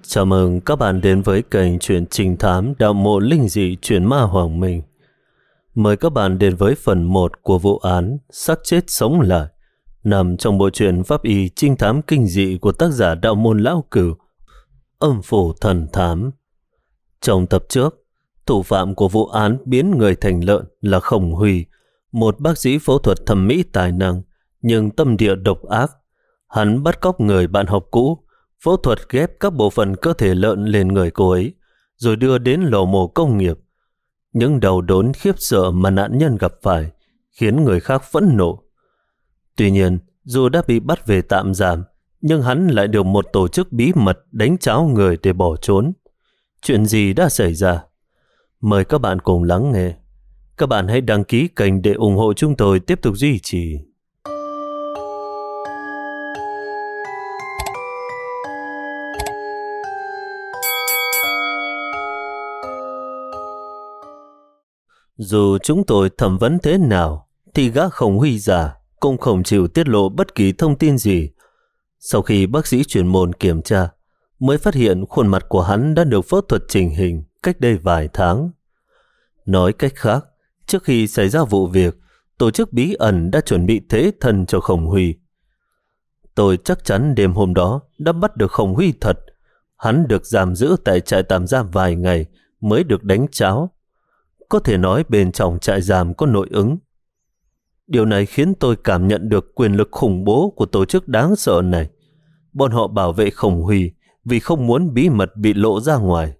Chào mừng các bạn đến với kênh truyện trinh thám đạo mộ linh dị truyện ma Hoàng Minh. Mời các bạn đến với phần 1 của vụ án xác chết sống lại, nằm trong bộ truyện pháp y trinh thám kinh dị của tác giả đạo môn lão cửu, Âm phủ thần thám. Trong tập trước, thủ phạm của vụ án biến người thành lợn là Khổng Huy, một bác sĩ phẫu thuật thẩm mỹ tài năng nhưng tâm địa độc ác. Hắn bắt cóc người bạn học cũ, phẫu thuật ghép các bộ phận cơ thể lợn lên người cô ấy, rồi đưa đến lò mổ công nghiệp. Những đầu đốn khiếp sợ mà nạn nhân gặp phải khiến người khác phẫn nộ. Tuy nhiên, dù đã bị bắt về tạm giam, nhưng hắn lại được một tổ chức bí mật đánh tráo người để bỏ trốn. Chuyện gì đã xảy ra? Mời các bạn cùng lắng nghe. Các bạn hãy đăng ký kênh để ủng hộ chúng tôi tiếp tục duy trì. Dù chúng tôi thẩm vấn thế nào, thì gã Khổng Huy già cũng không chịu tiết lộ bất kỳ thông tin gì. Sau khi bác sĩ chuyên môn kiểm tra, mới phát hiện khuôn mặt của hắn đã được phẫu thuật chỉnh hình cách đây vài tháng. Nói cách khác, trước khi xảy ra vụ việc, tổ chức bí ẩn đã chuẩn bị thế thân cho Khổng Huy. Tôi chắc chắn đêm hôm đó đã bắt được Khổng Huy thật. Hắn được giam giữ tại trại tạm giam vài ngày mới được đánh tráo. Có thể nói bên trong trại giam có nội ứng. Điều này khiến tôi cảm nhận được quyền lực khủng bố của tổ chức đáng sợ này. Bọn họ bảo vệ Khổng Huy vì không muốn bí mật bị lộ ra ngoài.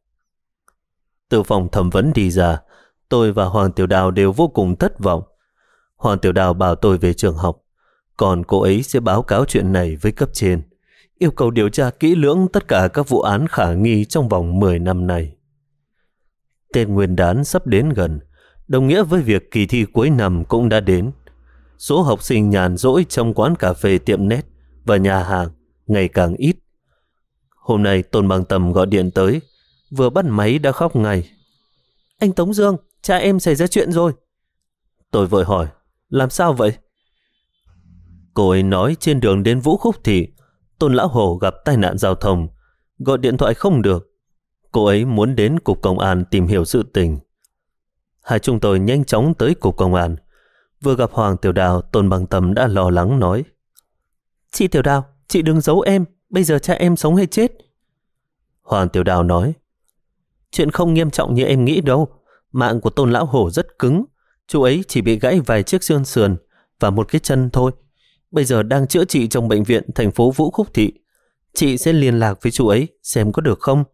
Từ phòng thẩm vấn đi ra, tôi và Hoàng Tiểu Đào đều vô cùng thất vọng. Hoàng Tiểu Đào bảo tôi về trường học, còn cô ấy sẽ báo cáo chuyện này với cấp trên, yêu cầu điều tra kỹ lưỡng tất cả các vụ án khả nghi trong vòng 10 năm này. Tết Nguyên đán sắp đến gần, đồng nghĩa với việc kỳ thi cuối năm cũng đã đến. Số học sinh nhàn rỗi trong quán cà phê, tiệm nét và nhà hàng ngày càng ít. Hôm nay Tôn Bằng Tầm gọi điện tới, vừa bắt máy đã khóc ngay. Anh Tống Dương, cha em xảy ra chuyện rồi. Tôi vội hỏi, làm sao vậy? Cô ấy nói trên đường đến Vũ Khúc Thị, Tôn Lão Hổ gặp tai nạn giao thông, gọi điện thoại không được. Cô ấy muốn đến cục công an tìm hiểu sự tình. Hai chúng tôi nhanh chóng tới cục công an. Vừa gặp Hoàng Tiểu Đào, Tôn Bằng Tầm đã lo lắng nói, chị Tiểu Đào, chị đừng giấu em, bây giờ cha em sống hay chết? Hoàng Tiểu Đào nói, chuyện không nghiêm trọng như em nghĩ đâu. Mạng của Tôn Lão Hổ rất cứng, chú ấy chỉ bị gãy vài chiếc xương sườn và một cái chân thôi. Bây giờ đang chữa trị trong bệnh viện thành phố Vũ Khúc Thị. Chị sẽ liên lạc với chú ấy xem có được không?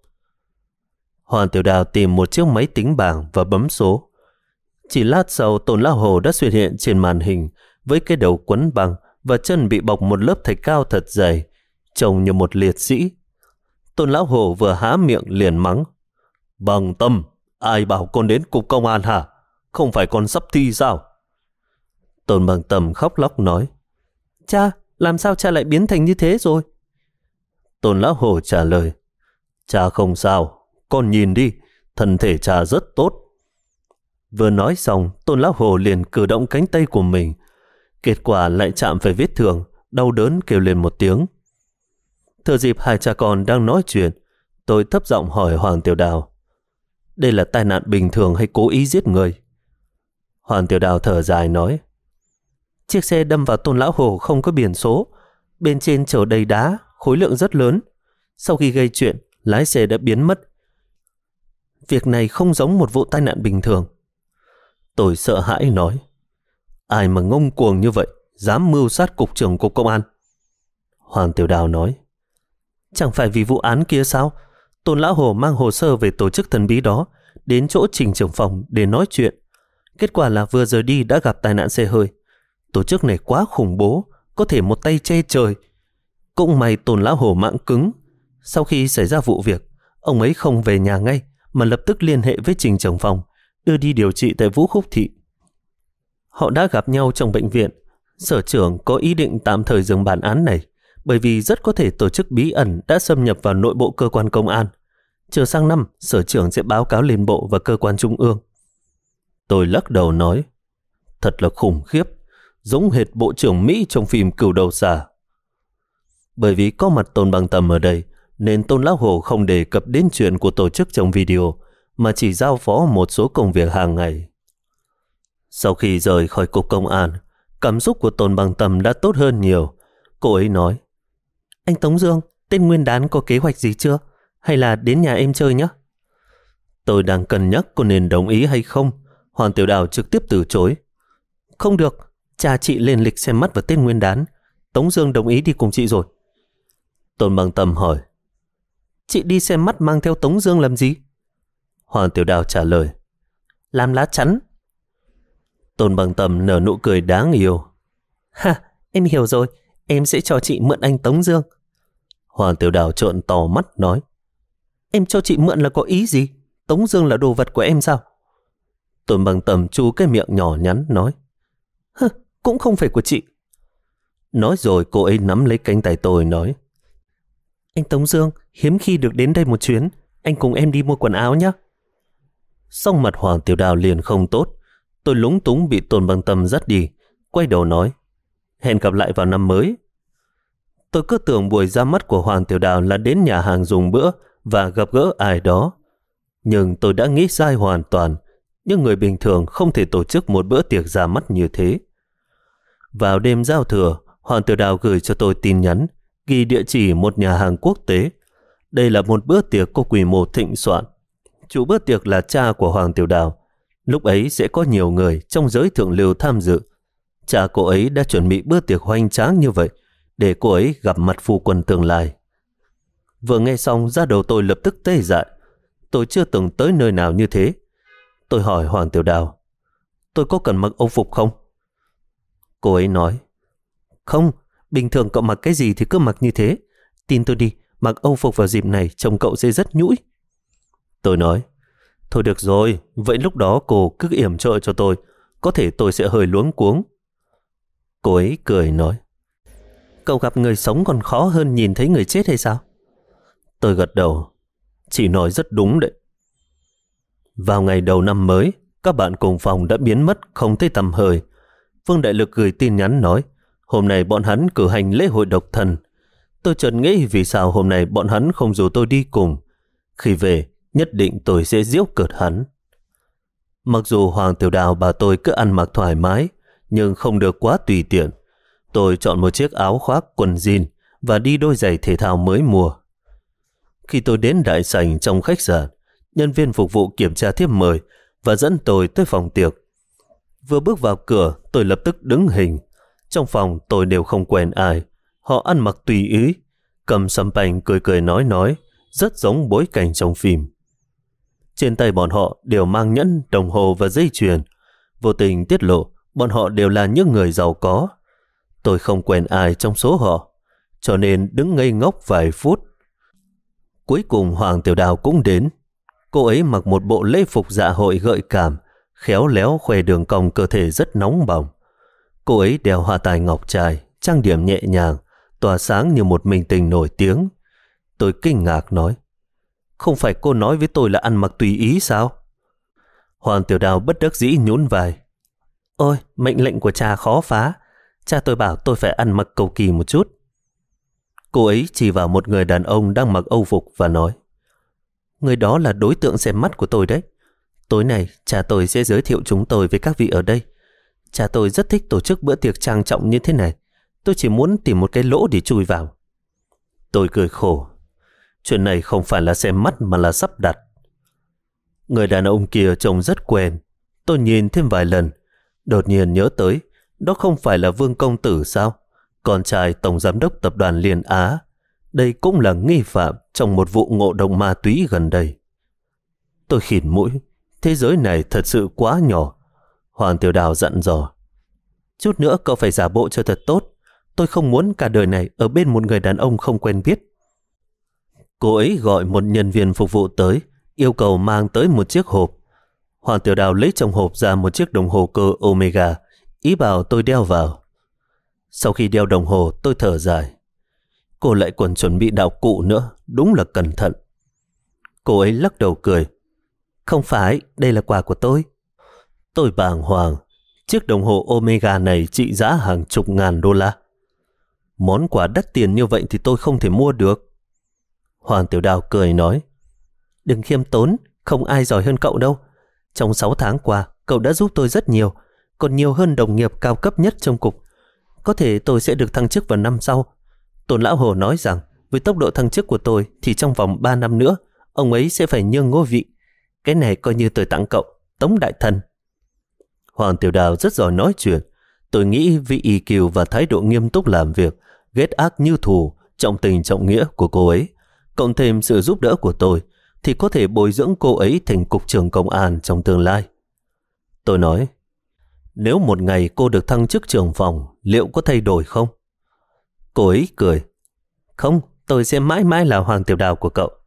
Hoàng Tiểu Đào tìm một chiếc máy tính bảng và bấm số. Chỉ lát sau, Tôn Lão Hổ đã xuất hiện trên màn hình với cái đầu quấn băng và chân bị bọc một lớp thạch cao thật dày, trông như một liệt sĩ. Tôn Lão Hổ vừa há miệng liền mắng, Bằng Tâm, ai bảo con đến cục công an hả? Không phải con sắp thi sao? Tôn Bằng Tâm khóc lóc nói, cha, làm sao cha lại biến thành như thế rồi? Tôn Lão Hổ trả lời, cha không sao, con nhìn đi, thân thể cha rất tốt. Vừa nói xong, Tôn Lão Hổ liền cử động cánh tay của mình. Kết quả lại chạm phải vết thương, đau đớn kêu lên một tiếng. Thừa dịp hai cha con đang nói chuyện, tôi thấp giọng hỏi Hoàng Tiểu Đào, đây là tai nạn bình thường hay cố ý giết người? Hoàng Tiểu Đào thở dài nói, chiếc xe đâm vào Tôn Lão Hổ không có biển số, bên trên chở đầy đá, khối lượng rất lớn. Sau khi gây chuyện, lái xe đã biến mất. Việc này không giống một vụ tai nạn bình thường. Tôi sợ hãi nói, ai mà ngông cuồng như vậy, dám mưu sát cục trưởng cục công an? Hoàng Tiểu Đào nói, chẳng phải vì vụ án kia sao? Tôn Lão Hổ mang hồ sơ về tổ chức thần bí đó đến chỗ Trình trưởng phòng để nói chuyện. Kết quả là vừa rời đi đã gặp tai nạn xe hơi. Tổ chức này quá khủng bố, có thể một tay che trời. Cũng may Tôn Lão Hổ mạng cứng. Sau khi xảy ra vụ việc, ông ấy không về nhà ngay mà lập tức liên hệ với Trình trưởng phòng, đưa đi điều trị tại Vũ Khúc Thị. Họ đã gặp nhau trong bệnh viện. Sở trưởng có ý định tạm thời dừng bản án này, bởi vì rất có thể tổ chức bí ẩn đã xâm nhập vào nội bộ cơ quan công an. Chờ sang năm, sở trưởng sẽ báo cáo lên bộ và cơ quan trung ương. Tôi lắc đầu nói, thật là khủng khiếp, giống hệt bộ trưởng Mỹ trong phim Cừu Đầu Xà. Bởi vì có mặt Tôn Bằng Tầm ở đây, nên Tôn Lão Hổ không đề cập đến chuyện của tổ chức trong video, mà chỉ giao phó một số công việc hàng ngày. Sau khi rời khỏi cục công an, cảm xúc của Tôn Bằng Tâm đã tốt hơn nhiều. Cô ấy nói: Anh Tống Dương, Tết Nguyên đán có kế hoạch gì chưa? Hay là đến nhà em chơi nhé? Tôi đang cân nhắc có nên đồng ý hay không. Hoàng Tiểu Đào trực tiếp từ chối: Không được, cha chị lên lịch xem mắt vào Tết Nguyên đán. Tống Dương đồng ý đi cùng chị rồi. Tôn Bằng Tâm hỏi: Chị đi xem mắt mang theo Tống Dương làm gì? Hoàng Tiểu Đào trả lời: Làm lá chắn. Tôn Bằng Tâm nở nụ cười đáng yêu: Ha, em hiểu rồi, em sẽ cho chị mượn anh Tống Dương. Hoàng Tiểu Đào trợn to mắt nói: Em cho chị mượn là có ý gì? Tống Dương là đồ vật của em sao? Tôn Bằng Tâm chu cái miệng nhỏ nhắn nói: Hừ, cũng không phải của chị. Nói rồi cô ấy nắm lấy cánh tay tôi nói: Anh Tống Dương, hiếm khi được đến đây một chuyến, anh cùng em đi mua quần áo nhé. Xong mặt Hoàng Tiểu Đào liền không tốt. Tôi lúng túng bị Tôn Bằng Tâm dắt đi, quay đầu nói: Hẹn gặp lại vào năm mới. Tôi cứ tưởng buổi ra mắt của Hoàng Tiểu Đào là đến nhà hàng dùng bữa và gặp gỡ ai đó. Nhưng tôi đã nghĩ sai hoàn toàn. Những người bình thường không thể tổ chức một bữa tiệc ra mắt như thế. Vào đêm giao thừa, Hoàng Tiểu Đào gửi cho tôi tin nhắn ghi địa chỉ một nhà hàng quốc tế. Đây là một bữa tiệc có quy mô thịnh soạn. Chủ bữa tiệc là cha của Hoàng Tiểu Đào. Lúc ấy sẽ có nhiều người trong giới thượng lưu tham dự. Cha cô ấy đã chuẩn bị bữa tiệc hoành tráng như vậy để cô ấy gặp mặt phu quân tương lai. Vừa nghe xong, da đầu tôi lập tức tê dại. Tôi chưa từng tới nơi nào như thế. Tôi hỏi Hoàng Tiểu Đào: Tôi có cần mặc âu phục không? Cô ấy nói: Không, bình thường cậu mặc cái gì thì cứ mặc như thế. Tin tôi đi, mặc âu phục vào dịp này trông cậu sẽ rất nhũi. Tôi nói: Thôi được rồi, vậy lúc đó cô cứ yểm trợ cho tôi. Có thể tôi sẽ hơi luống cuống. Cô ấy cười nói: Cậu gặp người sống còn khó hơn nhìn thấy người chết hay sao? Tôi gật đầu: Chị nói rất đúng đấy. Vào ngày đầu năm mới, các bạn cùng phòng đã biến mất không thấy tăm hơi. Vương Đại Lực gửi tin nhắn nói hôm nay bọn hắn cử hành lễ hội độc thần. Tôi chợt nghĩ vì sao hôm nay bọn hắn không rủ tôi đi cùng. Khi về, nhất định tôi sẽ giễu cợt hắn. Mặc dù Hoàng Tiểu Đào bảo tôi cứ ăn mặc thoải mái, nhưng không được quá tùy tiện. Tôi chọn một chiếc áo khoác quần jean và đi đôi giày thể thao mới mua. Khi tôi đến đại sảnh trong khách sạn, nhân viên phục vụ kiểm tra thiếp mời và dẫn tôi tới phòng tiệc. Vừa bước vào cửa, tôi lập tức đứng hình. Trong phòng tôi đều không quen ai. Họ ăn mặc tùy ý, cầm champagne cười cười nói, rất giống bối cảnh trong phim. Trên tay bọn họ đều mang nhẫn, đồng hồ và dây chuyền. Vô tình tiết lộ bọn họ đều là những người giàu có. Tôi không quen ai trong số họ, cho nên đứng ngây ngốc vài phút. Cuối cùng Hoàng Tiểu Đào cũng đến. Cô ấy mặc một bộ lễ phục dạ hội gợi cảm, khéo léo khoe đường cong cơ thể rất nóng bỏng. Cô ấy đeo hoa tai ngọc trai, trang điểm nhẹ nhàng, tỏa sáng như một minh tinh nổi tiếng. Tôi kinh ngạc nói: Không phải cô nói với tôi là ăn mặc tùy ý sao? Hoàng Tiểu Đào bất đắc dĩ nhún vai: Ôi, mệnh lệnh của cha khó phá. Cha tôi bảo tôi phải ăn mặc cầu kỳ một chút. Cô ấy chỉ vào một người đàn ông đang mặc âu phục và nói: Người đó là đối tượng xem mắt của tôi đấy. Tối nay cha tôi sẽ giới thiệu chúng tôi với các vị ở đây. Cha tôi rất thích tổ chức bữa tiệc trang trọng như thế này. Tôi chỉ muốn tìm một cái lỗ để chui vào. Tôi cười khổ. Chuyện này không phải là xem mắt mà là sắp đặt. Người đàn ông kia trông rất quen. Tôi nhìn thêm vài lần, đột nhiên nhớ tới, đó không phải là Vương Công Tử sao? Con trai tổng giám đốc tập đoàn Liên Á. Đây cũng là nghi phạm trong một vụ ngộ độc ma túy gần đây. Tôi khịt mũi. Thế giới này thật sự quá nhỏ. Hoàng Tiểu Đào dặn dò: Chút nữa cậu phải giả bộ cho thật tốt. Tôi không muốn cả đời này ở bên một người đàn ông không quen biết. Cô ấy gọi một nhân viên phục vụ tới, yêu cầu mang tới một chiếc hộp. Hoàng Tiểu Đào lấy trong hộp ra một chiếc đồng hồ cơ Omega, ý bảo tôi đeo vào. Sau khi đeo đồng hồ, tôi thở dài. Cô lại còn chuẩn bị đạo cụ nữa, đúng là cẩn thận. Cô ấy lắc đầu cười: Không phải, đây là quà của tôi. Tôi bàng hoàng. Chiếc đồng hồ Omega này trị giá hàng chục ngàn đô la. Món quà đắt tiền như vậy thì tôi không thể mua được. Hoàng Tiểu Đào cười nói, đừng khiêm tốn, không ai giỏi hơn cậu đâu. Trong 6 tháng qua, cậu đã giúp tôi rất nhiều, còn nhiều hơn đồng nghiệp cao cấp nhất trong cục. Có thể tôi sẽ được thăng chức vào năm sau. Tôn Lão Hồ nói rằng với tốc độ thăng chức của tôi thì trong vòng 3 năm nữa ông ấy sẽ phải nhường ngôi vị. Cái này coi như tôi tặng cậu, Tống đại thần. Hoàng Tiểu Đào rất giỏi nói chuyện. Tôi nghĩ vì EQ và thái độ nghiêm túc làm việc, ghét ác như thù, trọng tình trọng nghĩa của cô ấy, cộng thêm sự giúp đỡ của tôi, thì có thể bồi dưỡng cô ấy thành cục trưởng công an trong tương lai. Tôi nói, nếu một ngày cô được thăng chức trưởng phòng, liệu có thay đổi không? Cô ấy cười, không, tôi sẽ mãi mãi là Hoàng Tiểu Đào của cậu.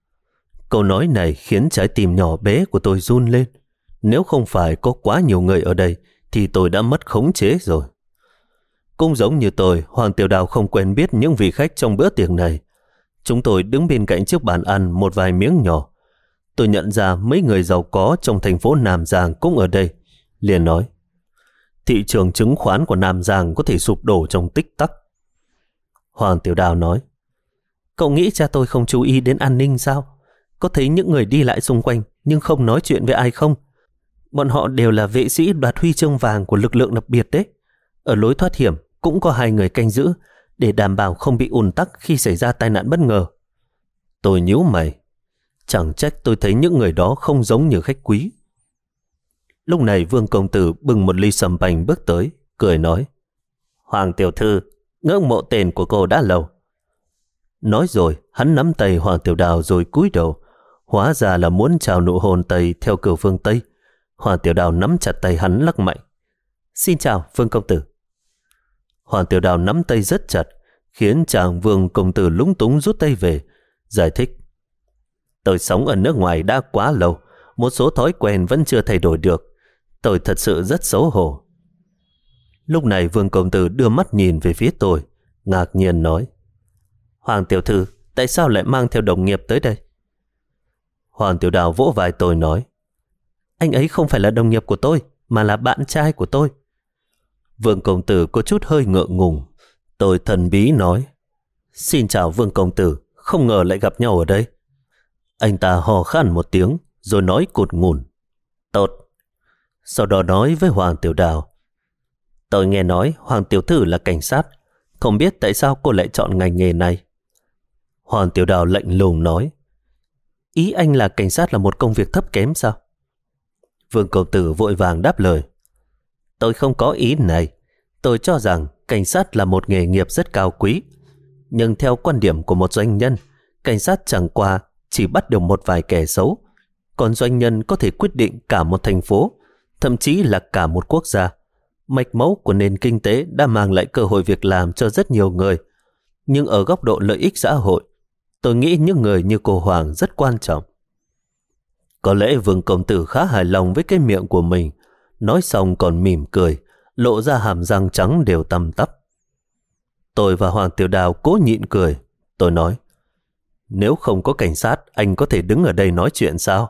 Câu nói này khiến trái tim nhỏ bé của tôi run lên. Nếu không phải có quá nhiều người ở đây thì tôi đã mất khống chế rồi. Cũng giống như tôi, Hoàng Tiểu Đào không quen biết những vị khách trong bữa tiệc này. Chúng tôi đứng bên cạnh chiếc bàn ăn một vài miếng nhỏ. Tôi nhận ra mấy người giàu có trong thành phố Nam Giang cũng ở đây. Liền nói, thị trường chứng khoán của Nam Giang có thể sụp đổ trong tích tắc. Hoàng Tiểu Đào nói, cậu nghĩ cha tôi không chú ý đến an ninh sao? Có thấy những người đi lại xung quanh nhưng không nói chuyện với ai không? Bọn họ đều là vệ sĩ đoạt huy chương vàng của lực lượng đặc biệt đấy. Ở lối thoát hiểm cũng có 2 người canh giữ để đảm bảo không bị ùn tắc khi xảy ra tai nạn bất ngờ. Tôi nhíu mày. Chẳng trách tôi thấy những người đó không giống như khách quý. Lúc này Vương công tử bưng một ly sâm banh bước tới, cười nói, Hoàng tiểu thư, ngưỡng mộ tên của cô đã lâu. Nói rồi, hắn nắm tay Hoàng Tiểu Đào rồi cúi đầu. Hóa ra là muốn chào nụ hôn Tây theo kiểu phương Tây. Hoàng Tiểu Đào nắm chặt tay hắn lắc mạnh. Xin chào, Vương công tử. Hoàng Tiểu Đào nắm tay rất chặt, khiến chàng Vương công tử lúng túng rút tay về, giải thích. Tôi sống ở nước ngoài đã quá lâu, một số thói quen vẫn chưa thay đổi được. Tôi thật sự rất xấu hổ. Lúc này Vương công tử đưa mắt nhìn về phía tôi, ngạc nhiên nói, Hoàng tiểu thư, tại sao lại mang theo đồng nghiệp tới đây? Hoàng Tiểu Đào vỗ vai tôi nói, anh ấy không phải là đồng nghiệp của tôi, mà là bạn trai của tôi. Vương công tử có chút hơi ngượng ngùng. Tôi thần bí nói, xin chào Vương công tử, không ngờ lại gặp nhau ở đây. Anh ta hò khan một tiếng, rồi nói cụt ngùn, tốt. Sau đó nói với Hoàng Tiểu Đào, tôi nghe nói Hoàng tiểu thư là cảnh sát, không biết tại sao cô lại chọn ngành nghề này. Hoàng Tiểu Đào lạnh lùng nói, ý anh là cảnh sát là một công việc thấp kém sao? Vương công tử vội vàng đáp lời, tôi không có ý này. Tôi cho rằng cảnh sát là một nghề nghiệp rất cao quý. Nhưng theo quan điểm của một doanh nhân, cảnh sát chẳng qua chỉ bắt được một vài kẻ xấu. Còn doanh nhân có thể quyết định cả một thành phố, thậm chí là cả một quốc gia. Mạch máu của nền kinh tế đã mang lại cơ hội việc làm cho rất nhiều người. Nhưng ở góc độ lợi ích xã hội, tôi nghĩ những người như cô Hoàng rất quan trọng. Có lẽ Vương công tử khá hài lòng với cái miệng của mình. Nói xong còn mỉm cười, lộ ra hàm răng trắng đều tăm tắp. Tôi và Hoàng Tiểu Đào cố nhịn cười. Tôi nói, nếu không có cảnh sát, anh có thể đứng ở đây nói chuyện sao?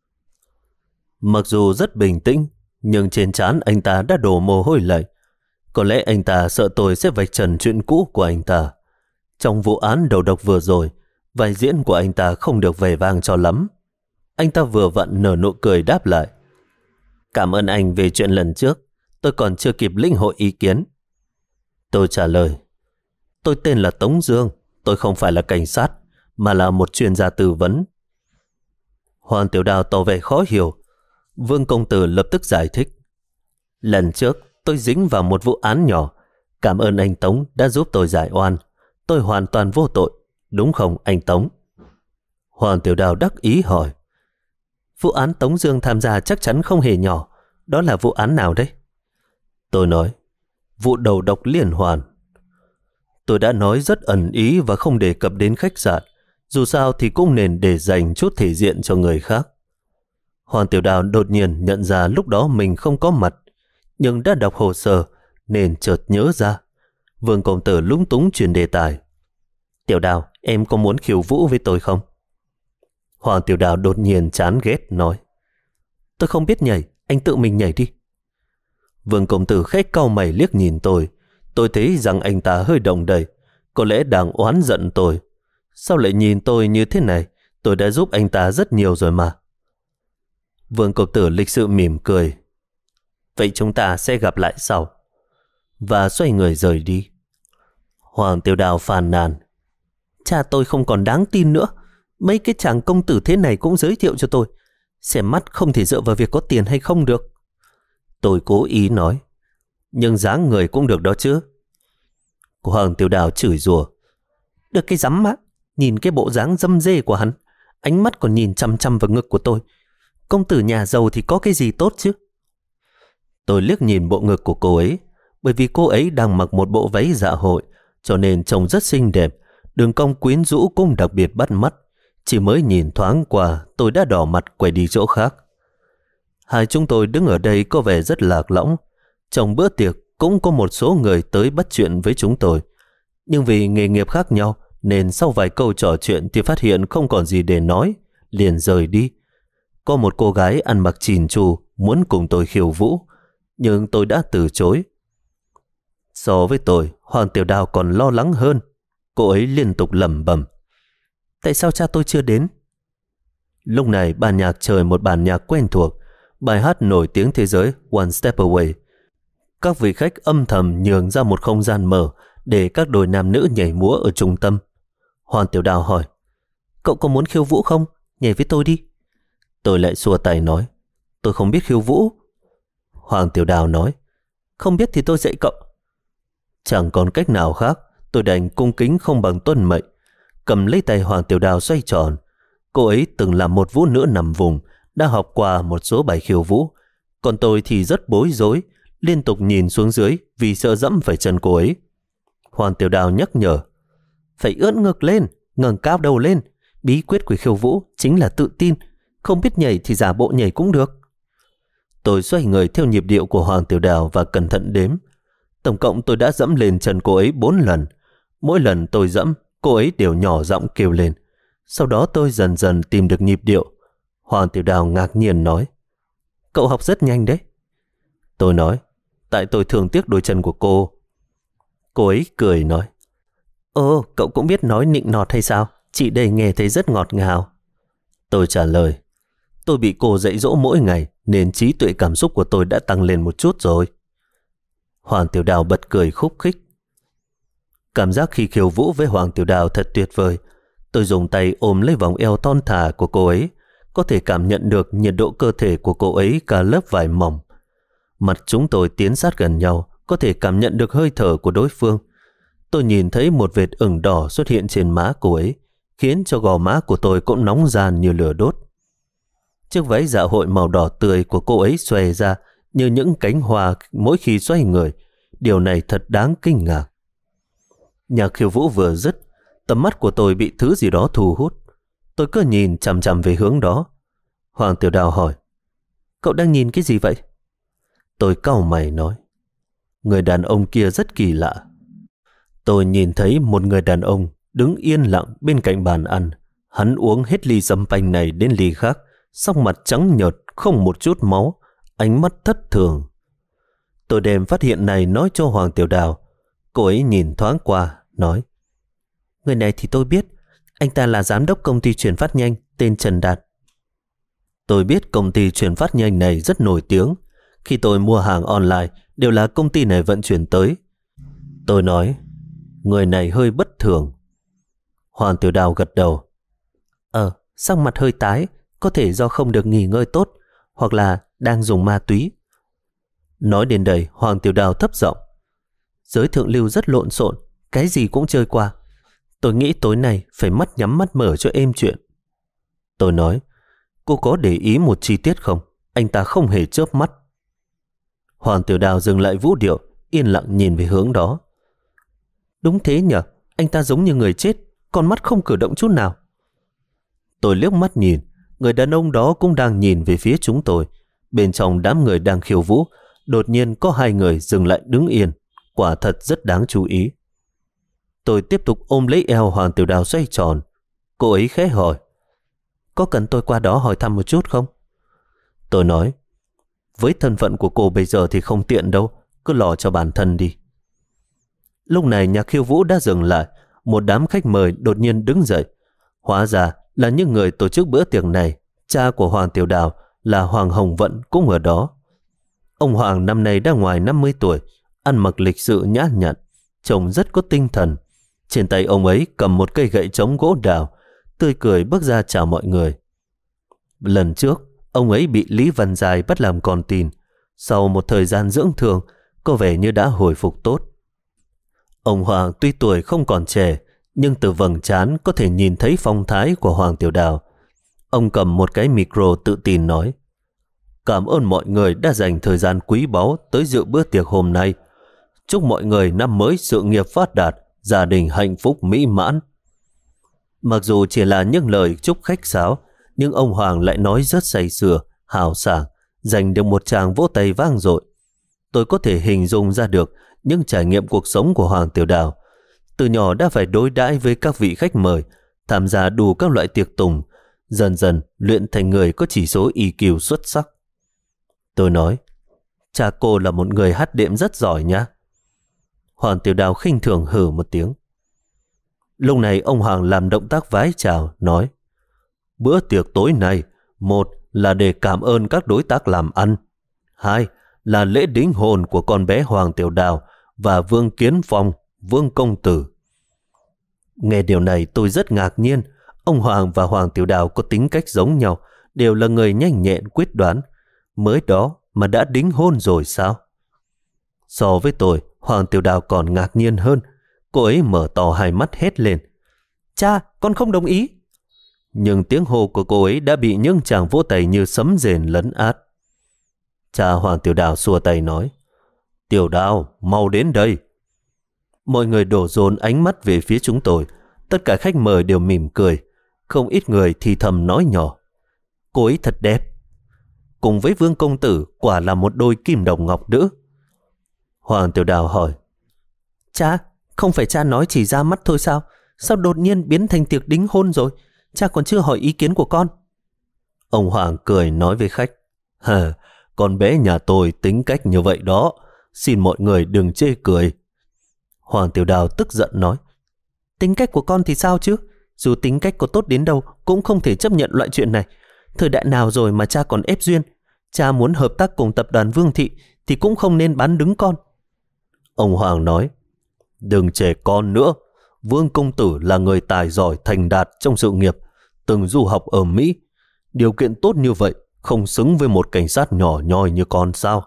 Mặc dù rất bình tĩnh, nhưng trên trán anh ta đã đổ mồ hôi lạnh. Có lẽ anh ta sợ tôi sẽ vạch trần chuyện cũ của anh ta. Trong vụ án đầu độc vừa rồi, vai diễn của anh ta không được vẻ vang cho lắm. Anh ta vừa vặn nở nụ cười đáp lại, cảm ơn anh về chuyện lần trước, tôi còn chưa kịp lĩnh hội ý kiến. Tôi trả lời, tôi tên là Tống Dương, tôi không phải là cảnh sát, mà là một chuyên gia tư vấn. Hoàng Tiểu Đào tỏ vẻ khó hiểu. Vương công tử lập tức giải thích, lần trước tôi dính vào một vụ án nhỏ, cảm ơn anh Tống đã giúp tôi giải oan. Tôi hoàn toàn vô tội, đúng không anh Tống? Hoàng Tiểu Đào đắc ý hỏi, vụ án Tống Dương tham gia chắc chắn không hề nhỏ. Đó là vụ án nào đấy? Tôi nói, vụ đầu độc liên hoàn. Tôi đã nói rất ẩn ý và không đề cập đến khách sạn. Dù sao thì cũng nên để dành chút thể diện cho người khác. Hoàng Tiểu Đào đột nhiên nhận ra lúc đó mình không có mặt, nhưng đã đọc hồ sơ nên chợt nhớ ra. Vương công tử lúng túng chuyển đề tài, Tiểu Đào, em có muốn khiêu vũ với tôi không? Hoàng Tiểu Đào đột nhiên chán ghét nói, tôi không biết nhảy, anh tự mình nhảy đi. Vương công tử khẽ cau mày liếc nhìn tôi thấy rằng anh ta hơi động đậy, có lẽ đang oán giận tôi. Sao lại nhìn tôi như thế này? Tôi đã giúp anh ta rất nhiều rồi mà. Vương Công Tử lịch sự mỉm cười. Vậy chúng ta sẽ gặp lại sau. Và xoay người rời đi. Hoàng Tiểu Đào phàn nàn. Cha tôi không còn đáng tin nữa. Mấy cái chàng công tử thế này cũng giới thiệu cho tôi. Xem mắt không thể dựa vào việc có tiền hay không được. Tôi cố ý nói. Nhưng dáng người cũng được đó chứ. Hoàng Tiểu Đào chửi rủa. Được cái rắm má. Nhìn cái bộ dáng dâm dê của hắn. Ánh mắt còn nhìn chăm chăm vào ngực của tôi. Công tử nhà giàu thì có cái gì tốt chứ? Tôi liếc nhìn bộ ngực của cô ấy. Bởi vì cô ấy đang mặc một bộ váy dạ hội, cho nên trông rất xinh đẹp. Đường cong quyến rũ cũng đặc biệt bắt mắt. Chỉ mới nhìn thoáng qua, tôi đã đỏ mặt quay đi chỗ khác. Hai chúng tôi đứng ở đây có vẻ rất lạc lõng. Trong bữa tiệc cũng có một số người tới bắt chuyện với chúng tôi. Nhưng vì nghề nghiệp khác nhau, nên sau vài câu trò chuyện thì phát hiện không còn gì để nói, liền rời đi. Có một cô gái ăn mặc chỉn chu muốn cùng tôi khiêu vũ, nhưng tôi đã từ chối. So với tôi, Hoàng Tiểu Đào còn lo lắng hơn. Cô ấy liên tục lẩm bẩm. Tại sao cha tôi chưa đến? Lúc này ban nhạc chơi một bản nhạc quen thuộc, bài hát nổi tiếng thế giới One Step Away. Các vị khách âm thầm nhường ra một không gian mở để các đôi nam nữ nhảy múa ở trung tâm. Hoàng Tiểu Đào hỏi, cậu có muốn khiêu vũ không? Nhảy với tôi đi. Tôi lại xua tay nói, tôi không biết khiêu vũ. Hoàng Tiểu Đào nói, không biết thì tôi dạy cậu. Chẳng còn cách nào khác, tôi đành cung kính không bằng tuân mệnh, cầm lấy tay Hoàng Tiểu Đào xoay tròn. Cô ấy từng là một vũ nữ nằm vùng, đã học qua một số bài khiêu vũ. Còn tôi thì rất bối rối, liên tục nhìn xuống dưới vì sợ dẫm phải chân cô ấy. Hoàng Tiểu Đào nhắc nhở, phải ưỡn ngực lên, ngẩng cao đầu lên. Bí quyết của khiêu vũ chính là tự tin. Không biết nhảy thì giả bộ nhảy cũng được. Tôi xoay người theo nhịp điệu của Hoàng Tiểu Đào và cẩn thận đếm. Tổng cộng tôi đã dẫm lên chân cô ấy 4 lần. Mỗi lần tôi dẫm, cô ấy đều nhỏ giọng kêu lên. Sau đó tôi dần dần tìm được nhịp điệu. Hoàng Tiểu Đào ngạc nhiên nói, cậu học rất nhanh đấy. Tôi nói, tại tôi thường tiếc đôi chân của cô. Cô ấy cười nói, ồ, cậu cũng biết nói nịnh nọt hay sao? Chị đây nghe thấy rất ngọt ngào. Tôi trả lời, tôi bị cô dạy dỗ mỗi ngày nên trí tuệ cảm xúc của tôi đã tăng lên một chút rồi. Hoàng Tiểu Đào bật cười khúc khích. Cảm giác khi khiêu vũ với Hoàng Tiểu Đào thật tuyệt vời. Tôi dùng tay ôm lấy vòng eo thon thả của cô ấy, có thể cảm nhận được nhiệt độ cơ thể của cô ấy cả lớp vải mỏng. Mặt chúng tôi tiến sát gần nhau, có thể cảm nhận được hơi thở của đối phương. Tôi nhìn thấy một vệt ửng đỏ xuất hiện trên má cô ấy, khiến cho gò má của tôi cũng nóng ran như lửa đốt. Chiếc váy dạ hội màu đỏ tươi của cô ấy xòe ra như những cánh hoa mỗi khi xoay người. Điều này thật đáng kinh ngạc. Nhạc khiêu vũ vừa dứt, tầm mắt của tôi bị thứ gì đó thu hút. Tôi cứ nhìn chằm chằm về hướng đó. Hoàng Tiểu Đào hỏi, cậu đang nhìn cái gì vậy? Tôi cau mày nói, người đàn ông kia rất kỳ lạ. Tôi nhìn thấy một người đàn ông đứng yên lặng bên cạnh bàn ăn. Hắn uống hết ly sâm panh này đến ly khác, sắc mặt trắng nhợt, không một chút máu, ánh mắt thất thường. Tôi đem phát hiện này nói cho Hoàng Tiểu Đào. Cô ấy nhìn thoáng qua, nói, người này thì tôi biết, anh ta là giám đốc công ty chuyển phát nhanh tên Trần Đạt. Tôi biết công ty chuyển phát nhanh này rất nổi tiếng. Khi tôi mua hàng online đều là công ty này vận chuyển tới. Tôi nói, người này hơi bất thường. Hoàng Tiểu Đào gật đầu. Sắc mặt hơi tái, có thể do không được nghỉ ngơi tốt, hoặc là đang dùng ma túy. Nói đến đây, Hoàng Tiểu Đào thấp giọng, giới thượng lưu rất lộn xộn, cái gì cũng chơi qua. Tôi nghĩ tối nay phải mắt nhắm mắt mở cho êm chuyện. Tôi nói, cô có để ý một chi tiết không? Anh ta không hề chớp mắt. Hoàng Tiểu Đào dừng lại vũ điệu, yên lặng nhìn về hướng đó. Đúng thế nhở, anh ta giống như người chết, con mắt không cử động chút nào. Tôi liếc mắt nhìn, người đàn ông đó cũng đang nhìn về phía chúng tôi. Bên trong đám người đang khiêu vũ, đột nhiên có hai người dừng lại đứng yên. Quả thật rất đáng chú ý. Tôi tiếp tục ôm lấy eo Hoàng Tiểu Đào xoay tròn. Cô ấy khẽ hỏi, có cần tôi qua đó hỏi thăm một chút không? Tôi nói, với thân phận của cô bây giờ thì không tiện đâu, cứ lo cho bản thân đi. Lúc này nhạc khiêu vũ đã dừng lại. một đám khách mời đột nhiên đứng dậy. Hóa ra là những người tổ chức bữa tiệc này. Cha của Hoàng Tiểu Đào là Hoàng Hồng Vận cũng ở đó. Ông Hoàng năm nay đã ngoài 50 tuổi, ăn mặc lịch sự nhã nhặn, trông rất có tinh thần. Trên tay ông ấy cầm một cây gậy trống gỗ đào, tươi cười bước ra chào mọi người. Lần trước, ông ấy bị Lý Văn Dài bắt làm con tin. Sau một thời gian dưỡng thương, có vẻ như đã hồi phục tốt. Ông Hoàng tuy tuổi không còn trẻ, nhưng từ vầng trán có thể nhìn thấy phong thái của Hoàng Tiểu Đào. Ông cầm một cái micro tự tin nói: cảm ơn mọi người đã dành thời gian quý báu tới dự bữa tiệc hôm nay. Chúc mọi người năm mới sự nghiệp phát đạt, gia đình hạnh phúc mỹ mãn. Mặc dù chỉ là những lời chúc khách sáo, nhưng ông Hoàng lại nói rất say sưa, hào sảng, giành được một tràng vỗ tay vang dội. Tôi có thể hình dung ra được những trải nghiệm cuộc sống của Hoàng Tiểu Đào. Từ nhỏ đã phải đối đãi với các vị khách mời, tham gia đủ các loại tiệc tùng, dần dần luyện thành người có chỉ số EQ xuất sắc. Tôi nói: cha cô là một người hát đệm rất giỏi nhá. Hoàng Tiểu Đào khinh thường hừ một tiếng. Lúc này ông Hoàng làm động tác vái chào, nói: bữa tiệc tối nay, một là để cảm ơn các đối tác làm ăn, hai là lễ đính hôn của con bé Hoàng Tiểu Đào và Vương Kiến Phong, Vương công tử. Nghe điều này tôi rất ngạc nhiên. Ông Hoàng và Hoàng Tiểu Đào có tính cách giống nhau, đều là người nhanh nhẹn quyết đoán. Mới đó mà đã đính hôn rồi sao? So với tôi, Hoàng Tiểu Đào còn ngạc nhiên hơn. Cô ấy mở to hai mắt hét lên: cha, con không đồng ý. Nhưng tiếng hô của cô ấy đã bị những chàng vỗ tay như sấm rền lấn át. Cha Hoàng Tiểu Đào xua tay nói: Tiểu Đào, mau đến đây. Mọi người đổ dồn ánh mắt về phía chúng tôi. Tất cả khách mời đều mỉm cười, không ít người thì thầm nói nhỏ: cô ấy thật đẹp. Cùng với Vương công tử quả là một đôi kim đồng ngọc nữ. Hoàng Tiểu Đào hỏi: cha, không phải cha nói chỉ ra mắt thôi sao? Sao đột nhiên biến thành tiệc đính hôn rồi? Cha còn chưa hỏi ý kiến của con. Ông Hoàng cười nói với khách: con bé nhà tôi tính cách như vậy đó, xin mọi người đừng chê cười. Hoàng Tiểu Đào tức giận nói: tính cách của con thì sao chứ? Dù tính cách có tốt đến đâu cũng không thể chấp nhận loại chuyện này. Thời đại nào rồi mà cha còn ép duyên? Cha muốn hợp tác cùng tập đoàn Vương Thị thì cũng không nên bán đứng con. Ông Hoàng nói: đừng trẻ con nữa. Vương công tử là người tài giỏi thành đạt trong sự nghiệp, từng du học ở Mỹ. Điều kiện tốt như vậy không xứng với một cảnh sát nhỏ nhoi như con sao?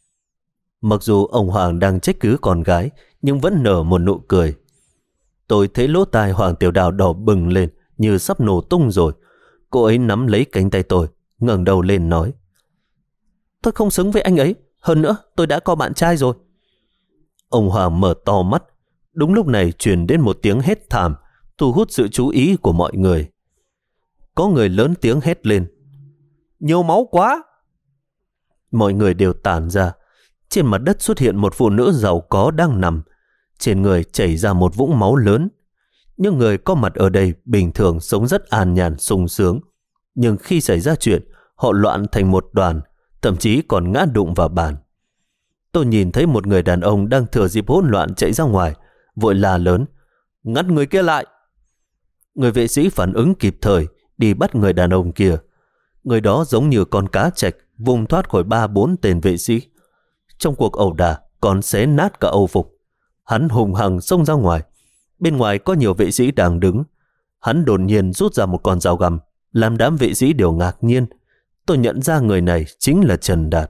Mặc dù ông Hoàng đang trách cứ con gái, nhưng vẫn nở một nụ cười. Tôi thấy lỗ tai Hoàng Tiểu Đào đỏ bừng lên như sắp nổ tung rồi. Cô ấy nắm lấy cánh tay tôi, ngẩng đầu lên nói: tôi không xứng với anh ấy. Hơn nữa tôi đã có bạn trai rồi. Ông Hoàng mở to mắt. Đúng lúc này truyền đến một tiếng hét thảm, thu hút sự chú ý của mọi người. Có người lớn tiếng hét lên: nhiều máu quá! Mọi người đều tản ra. Trên mặt đất xuất hiện một phụ nữ giàu có đang nằm. Trên người chảy ra một vũng máu lớn. Những người có mặt ở đây bình thường sống rất an nhàn sung sướng, nhưng khi xảy ra chuyện, họ loạn thành một đoàn, thậm chí còn ngã đụng vào bàn. Tôi nhìn thấy một người đàn ông đang thừa dịp hỗn loạn chạy ra ngoài, vội la lớn: ngắt người kia lại! Người vệ sĩ phản ứng kịp thời, đi bắt người đàn ông kia. Người đó giống như con cá trạch, vùng thoát khỏi 3-4 tên vệ sĩ. Trong cuộc ẩu đả còn xé nát cả âu phục. Hắn hùng hằng xông ra ngoài. Bên ngoài có nhiều vệ sĩ đang đứng. Hắn đột nhiên rút ra một con dao găm, làm đám vệ sĩ đều ngạc nhiên. Tôi nhận ra người này chính là Trần Đạt.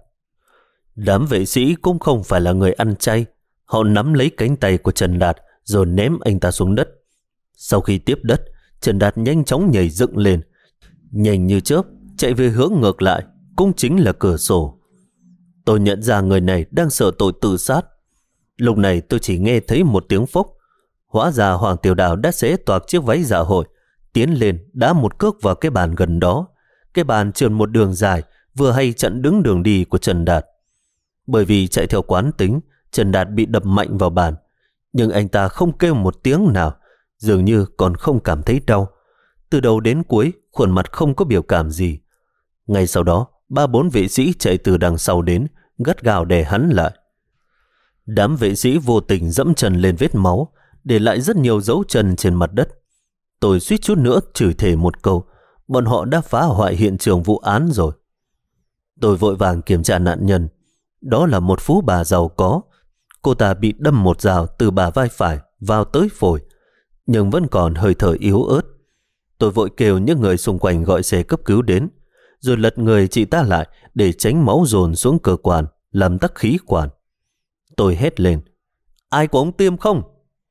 Đám vệ sĩ cũng không phải là người ăn chay. Họ nắm lấy cánh tay của Trần Đạt rồi ném anh ta xuống đất. Sau khi tiếp đất, Trần Đạt nhanh chóng nhảy dựng lên, nhanh như chớp chạy về hướng ngược lại, cũng chính là cửa sổ. Tôi nhận ra người này đang sợ tội tự sát. Lúc này tôi chỉ nghe thấy một tiếng phốc. Hóa ra Hoàng Tiểu Đào đã xé toạc chiếc váy dạ hội, tiến lên đá một cước vào cái bàn gần đó. Cái bàn trườn một đường dài, vừa hay chặn đứng đường đi của Trần Đạt. Bởi vì chạy theo quán tính, Trần Đạt bị đập mạnh vào bàn, nhưng anh ta không kêu một tiếng nào, dường như còn không cảm thấy đau. Từ đầu đến cuối, khuôn mặt không có biểu cảm gì. Ngay sau đó, 3-4 vệ sĩ chạy từ đằng sau đến, gắt gao đè hắn lại. Đám vệ sĩ vô tình dẫm chân lên vết máu, để lại rất nhiều dấu chân trên mặt đất. Tôi suýt chút nữa chửi thề một câu, bọn họ đã phá hoại hiện trường vụ án rồi. Tôi vội vàng kiểm tra nạn nhân. Đó là một phú bà giàu có. Cô ta bị đâm một dao từ bả vai phải vào tới phổi, nhưng vẫn còn hơi thở yếu ớt. Tôi vội kêu những người xung quanh gọi xe cấp cứu đến, rồi lật người chị ta lại để tránh máu dồn xuống cơ quan, làm tắc khí quản. Tôi hét lên: ai có ống tiêm không?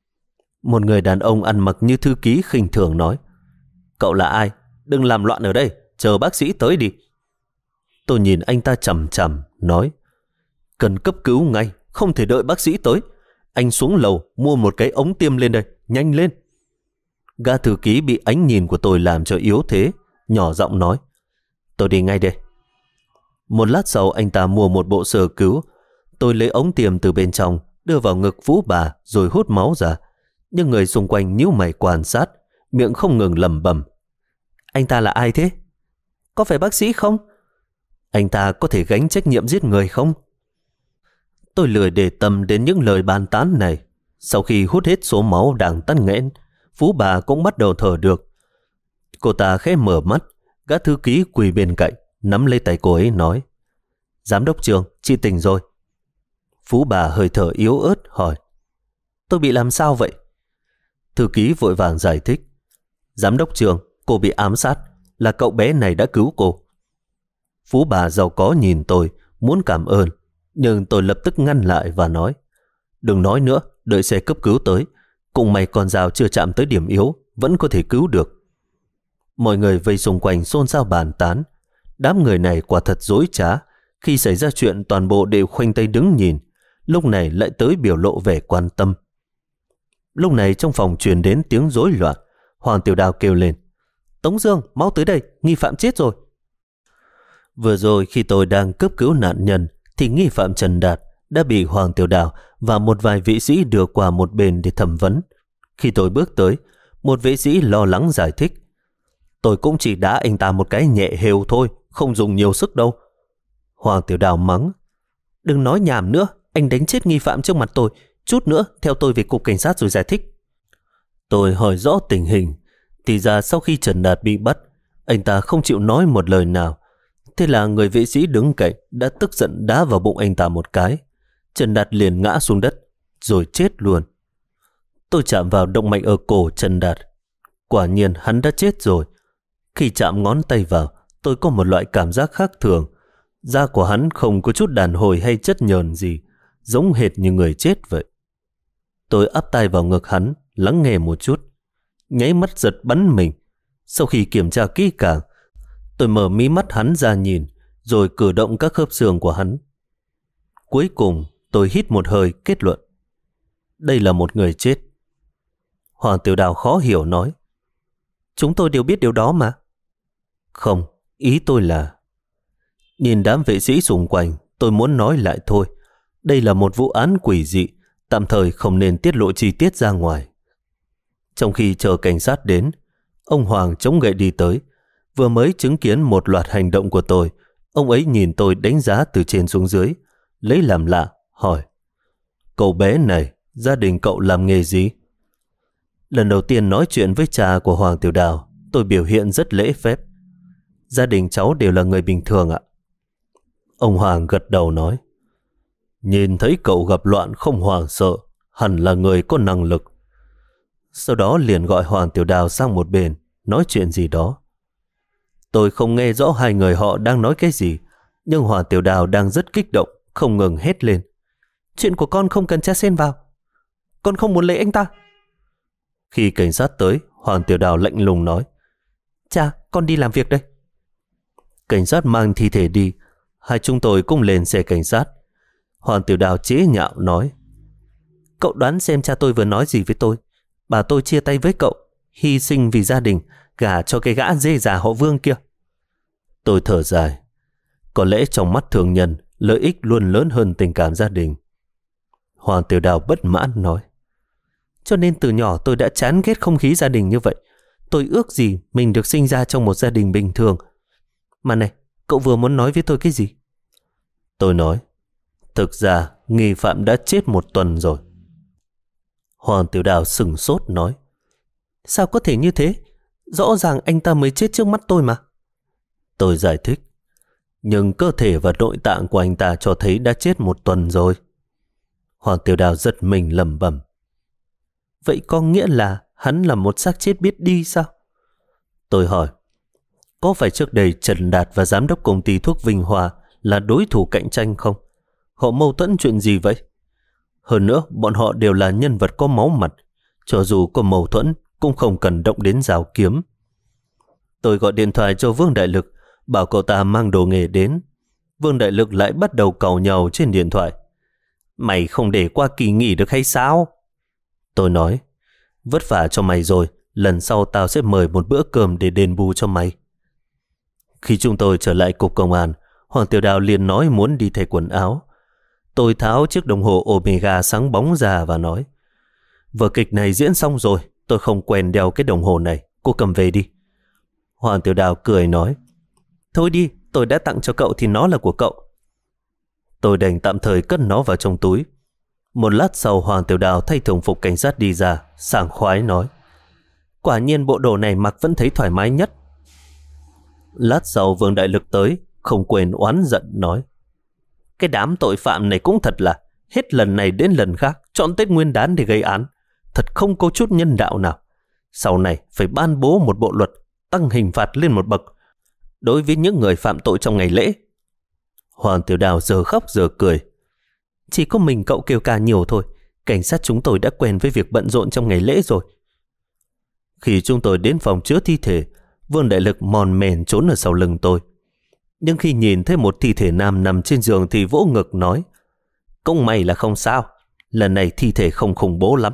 Một người đàn ông ăn mặc như thư ký khinh thường nói: cậu là ai? Đừng làm loạn ở đây, chờ bác sĩ tới đi. Tôi nhìn anh ta chằm chằm, nói: cần cấp cứu ngay, không thể đợi bác sĩ tới. Anh xuống lầu mua một cái ống tiêm lên đây, nhanh lên. Gã thư ký bị ánh nhìn của tôi làm cho yếu thế, nhỏ giọng nói: tôi đi ngay đây. Một lát sau anh ta mua một bộ sơ cứu. Tôi lấy ống tiêm từ bên trong, đưa vào ngực phú bà rồi hút máu ra. Nhưng người xung quanh nhíu mày quan sát, miệng không ngừng lẩm bẩm: anh ta là ai thế? Có phải bác sĩ không? Anh ta có thể gánh trách nhiệm giết người không? Tôi lười để tâm đến những lời bàn tán này. Sau khi hút hết số máu đang tắc nghẽn, phú bà cũng bắt đầu thở được. Cô ta khẽ mở mắt. Gã thư ký quỳ bên cạnh nắm lấy tay cô ấy nói: giám đốc Trường, chị tỉnh rồi. Phú bà hơi thở yếu ớt hỏi: tôi bị làm sao vậy? Thư ký vội vàng giải thích: giám đốc Trường, cô bị ám sát, là cậu bé này đã cứu cô. Phú bà giàu có nhìn tôi, muốn cảm ơn, nhưng tôi lập tức ngăn lại và nói: đừng nói nữa, đợi xe cấp cứu tới. Cùng mày con dao chưa chạm tới điểm yếu, vẫn có thể cứu được. Mọi người vây xung quanh xôn xao bàn tán. Đám người này quả thật dối trá. Khi xảy ra chuyện toàn bộ đều khoanh tay đứng nhìn, lúc này lại tới biểu lộ vẻ quan tâm. Lúc này trong phòng truyền đến tiếng rối loạn. Hoàng Tiểu Đào kêu lên: Tống Dương, mau tới đây, nghi phạm chết rồi. Vừa rồi khi tôi đang cấp cứu nạn nhân thì nghi phạm Trần Đạt đã bị Hoàng Tiểu Đào và một vài vệ sĩ đưa qua một bên để thẩm vấn. Khi tôi bước tới, một vệ sĩ lo lắng giải thích: tôi cũng chỉ đá anh ta một cái nhẹ hều thôi, không dùng nhiều sức đâu. Hoàng Tiểu Đào mắng: đừng nói nhảm nữa, anh đánh chết nghi phạm trước mặt tôi, chút nữa theo tôi về cục cảnh sát rồi giải thích. Tôi hỏi rõ tình hình, thì ra sau khi Trần Đạt bị bắt, anh ta không chịu nói một lời nào. Thế là người vệ sĩ đứng cạnh đã tức giận đá vào bụng anh ta một cái. Trần Đạt liền ngã xuống đất, rồi chết luôn. Tôi chạm vào động mạch ở cổ Trần Đạt. Quả nhiên hắn đã chết rồi. Khi chạm ngón tay vào, tôi có một loại cảm giác khác thường. Da của hắn không có chút đàn hồi hay chất nhờn gì, giống hệt như người chết vậy. Tôi áp tay vào ngực hắn, lắng nghe một chút. Nháy mắt giật bắn mình. Sau khi kiểm tra kỹ càng, tôi mở mí mắt hắn ra nhìn, rồi cử động các khớp xương của hắn. Cuối cùng, tôi hít một hơi kết luận: đây là một người chết. Hoàng Tiểu Đào khó hiểu nói: chúng tôi đều biết điều đó mà. Không, ý tôi là... Nhìn đám vệ sĩ xung quanh, tôi muốn nói lại thôi. Đây là một vụ án quỷ dị, tạm thời không nên tiết lộ chi tiết ra ngoài. Trong khi chờ cảnh sát đến, ông Hoàng chống gậy đi tới. Vừa mới chứng kiến một loạt hành động của tôi, ông ấy nhìn tôi đánh giá từ trên xuống dưới, lấy làm lạ, hỏi: cậu bé này, gia đình cậu làm nghề gì? Lần đầu tiên nói chuyện với cha của Hoàng Tiểu Đào, tôi biểu hiện rất lễ phép: gia đình cháu đều là người bình thường ạ. Ông Hoàng gật đầu nói: nhìn thấy cậu gặp loạn không hoảng sợ, hẳn là người có năng lực. Sau đó liền gọi Hoàng Tiểu Đào sang một bên, nói chuyện gì đó. Tôi không nghe rõ hai người họ đang nói cái gì, nhưng Hoàng Tiểu Đào đang rất kích động, không ngừng hét lên: chuyện của con không cần cha xen vào, con không muốn lấy anh ta. Khi cảnh sát tới, Hoàng Tiểu Đào lạnh lùng nói: cha, con đi làm việc đây. Cảnh sát mang thi thể đi, hai chúng tôi cũng lên xe cảnh sát. Hoàng Tiểu Đào chế nhạo nói: cậu đoán xem cha tôi vừa nói gì với tôi. Bà tôi chia tay với cậu, hy sinh vì gia đình, gả cho cái gã dê già họ Vương kia. Tôi thở dài. Có lẽ trong mắt thường nhân, lợi ích luôn lớn hơn tình cảm gia đình. Hoàng Tiểu Đào bất mãn nói: cho nên từ nhỏ tôi đã chán ghét không khí gia đình như vậy. Tôi ước gì mình được sinh ra trong một gia đình bình thường. Mà này, cậu vừa muốn nói với tôi cái gì? Tôi nói: thực ra nghi phạm đã chết 1 tuần rồi. Hoàng Tiểu Đào sửng sốt nói: Sao có thể như thế? Rõ ràng anh ta mới chết trước mắt tôi mà. Tôi giải thích: Nhưng cơ thể và nội tạng của anh ta cho thấy đã chết 1 tuần rồi. Hoàng Tiểu Đào giật mình lẩm bẩm: Vậy có nghĩa là hắn là một xác chết biết đi sao? Tôi hỏi: Có phải trước đây Trần Đạt và giám đốc công ty thuốc Vinh Hoa là đối thủ cạnh tranh không? Họ mâu thuẫn chuyện gì vậy? Hơn nữa, bọn họ đều là nhân vật có máu mặt. Cho dù có mâu thuẫn, cũng không cần động đến dao kiếm. Tôi gọi điện thoại cho Vương Đại Lực, bảo cậu ta mang đồ nghề đến. Vương Đại Lực lại bắt đầu càu nhàu trên điện thoại: Mày không để qua kỳ nghỉ được hay sao? Tôi nói: Vất vả cho mày rồi, lần sau tao sẽ mời một bữa cơm để đền bù cho mày. Khi chúng tôi trở lại cục công an, Hoàng Tiểu Đào liền nói muốn đi thay quần áo. Tôi tháo chiếc đồng hồ Omega sáng bóng ra và nói: Vở kịch này diễn xong rồi, tôi không quen đeo cái đồng hồ này, cô cầm về đi. Hoàng Tiểu Đào cười nói: Thôi đi, tôi đã tặng cho cậu thì nó là của cậu. Tôi đành tạm thời cất nó vào trong túi. Một lát sau, Hoàng Tiểu Đào thay thường phục cảnh sát đi ra, sảng khoái nói: Quả nhiên bộ đồ này mặc vẫn thấy thoải mái nhất. Lát sau Vương Đại Lực tới, không quên oán giận nói: Cái đám tội phạm này cũng thật là hết lần này đến lần khác chọn Tết Nguyên Đán để gây án, thật không có chút nhân đạo nào. Sau này phải ban bố một bộ luật tăng hình phạt lên một bậc đối với những người phạm tội trong ngày lễ. Hoàng Tiểu Đào giờ khóc giờ cười: Chỉ có mình cậu kêu ca nhiều thôi, cảnh sát chúng tôi đã quen với việc bận rộn trong ngày lễ rồi. Khi chúng tôi đến phòng chứa thi thể, Vương Đại Lực mòn mèn trốn ở sau lưng tôi. Nhưng khi nhìn thấy một thi thể nam nằm trên giường thì vỗ ngực nói: Cũng may là không sao, lần này thi thể không khủng bố lắm.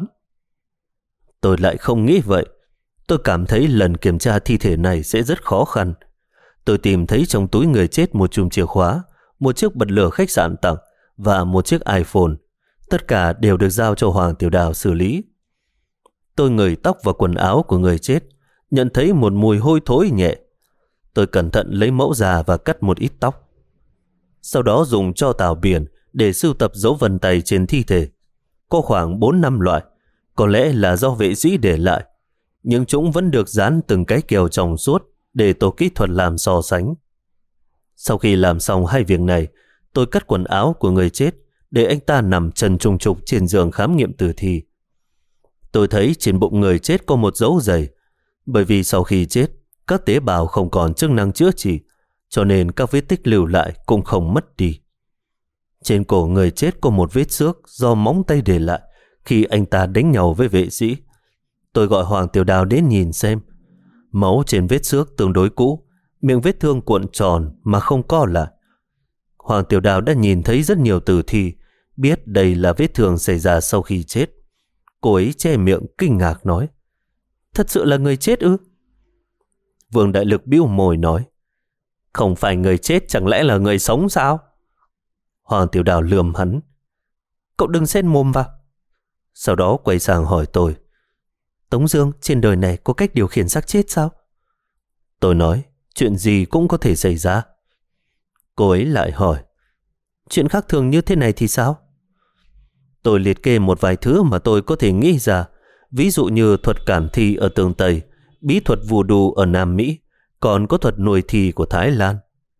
Tôi lại không nghĩ vậy. Tôi cảm thấy lần kiểm tra thi thể này sẽ rất khó khăn. Tôi tìm thấy trong túi người chết một chùm chìa khóa, một chiếc bật lửa khách sạn tặng và một chiếc iPhone. Tất cả đều được giao cho Hoàng Tiểu Đào xử lý. Tôi ngửi tóc và quần áo của người chết, nhận thấy một mùi hôi thối nhẹ. Tôi cẩn thận lấy mẫu già và cắt một ít tóc. Sau đó dùng tro tảo biển để sưu tập dấu vân tay trên thi thể. Có khoảng 4-5 loại, có lẽ là do vệ sĩ để lại, nhưng chúng vẫn được dán từng cái kèo trong suốt để tổ kỹ thuật làm so sánh. Sau khi làm xong 2 việc này, tôi cắt quần áo của người chết để anh ta nằm trần trùng trục trên giường khám nghiệm tử thi. Tôi thấy trên bụng người chết có một dấu giày, bởi vì sau khi chết, các tế bào không còn chức năng chữa trị, cho nên các vết tích lưu lại cũng không mất đi. Trên cổ người chết có một vết xước do móng tay để lại khi anh ta đánh nhau với vệ sĩ. Tôi gọi Hoàng Tiểu Đào đến nhìn xem. Máu trên vết xước tương đối cũ, miệng vết thương cuộn tròn mà không co lại. Hoàng Tiểu Đào đã nhìn thấy rất nhiều tử thi, biết đây là vết thương xảy ra sau khi chết. Cô ấy che miệng kinh ngạc nói: Thật sự là người chết ư? Vương Đại Lực bĩu môi nói: Không phải người chết chẳng lẽ là người sống sao? Hoàng Tiểu Đào lườm hắn: Cậu đừng xen mồm vào. Sau đó quay sang hỏi tôi: Tống Dương, trên đời này có cách điều khiển xác chết sao? Tôi nói: Chuyện gì cũng có thể xảy ra. Cô ấy lại hỏi: Chuyện khác thường như thế này thì sao? Tôi liệt kê một vài thứ mà tôi có thể nghĩ ra, ví dụ như thuật cản thi ở tường Tây, bí thuật voodoo ở Nam Mỹ, còn có thuật nuôi thi của Thái Lan.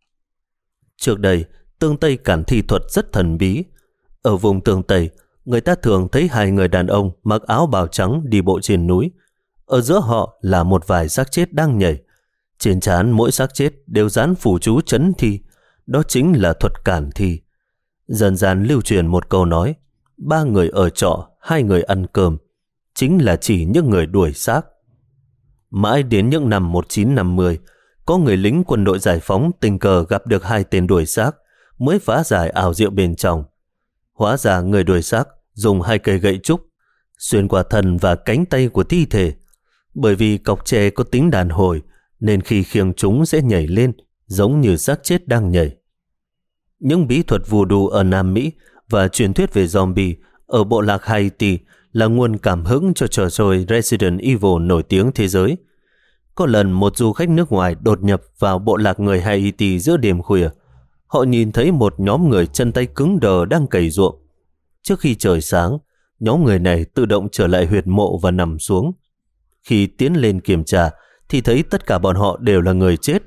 Trước đây, tường Tây cản thi thuật rất thần bí. Ở vùng tường Tây, người ta thường thấy 2 người đàn ông mặc áo bào trắng đi bộ trên núi. Ở giữa họ là một vài xác chết đang nhảy. Trên trán mỗi xác chết đều dán phù chú trấn thi. Đó chính là thuật cản thi. Dần dần lưu truyền một câu nói: 3 người ở trọ, 2 người ăn cơm, chính là chỉ những người đuổi xác. Mãi đến những năm 1950, có người lính quân đội giải phóng tình cờ gặp được 2 tên đuổi xác, mới phá giải ảo diệu bên trong. Hóa ra người đuổi xác dùng 2 cây gậy trúc xuyên qua thân và cánh tay của thi thể. Bởi vì cọc tre có tính đàn hồi, nên khi khiêng chúng sẽ nhảy lên giống như xác chết đang nhảy. Những bí thuật voodoo ở Nam Mỹ và truyền thuyết về zombie ở bộ lạc Haiti là nguồn cảm hứng cho trò chơi Resident Evil nổi tiếng thế giới. Có lần một du khách nước ngoài đột nhập vào bộ lạc người Haiti giữa đêm khuya. Họ nhìn thấy một nhóm người chân tay cứng đờ đang cày ruộng. Trước khi trời sáng, nhóm người này tự động trở lại huyệt mộ và nằm xuống. Khi tiến lên kiểm tra thì thấy tất cả bọn họ đều là người chết.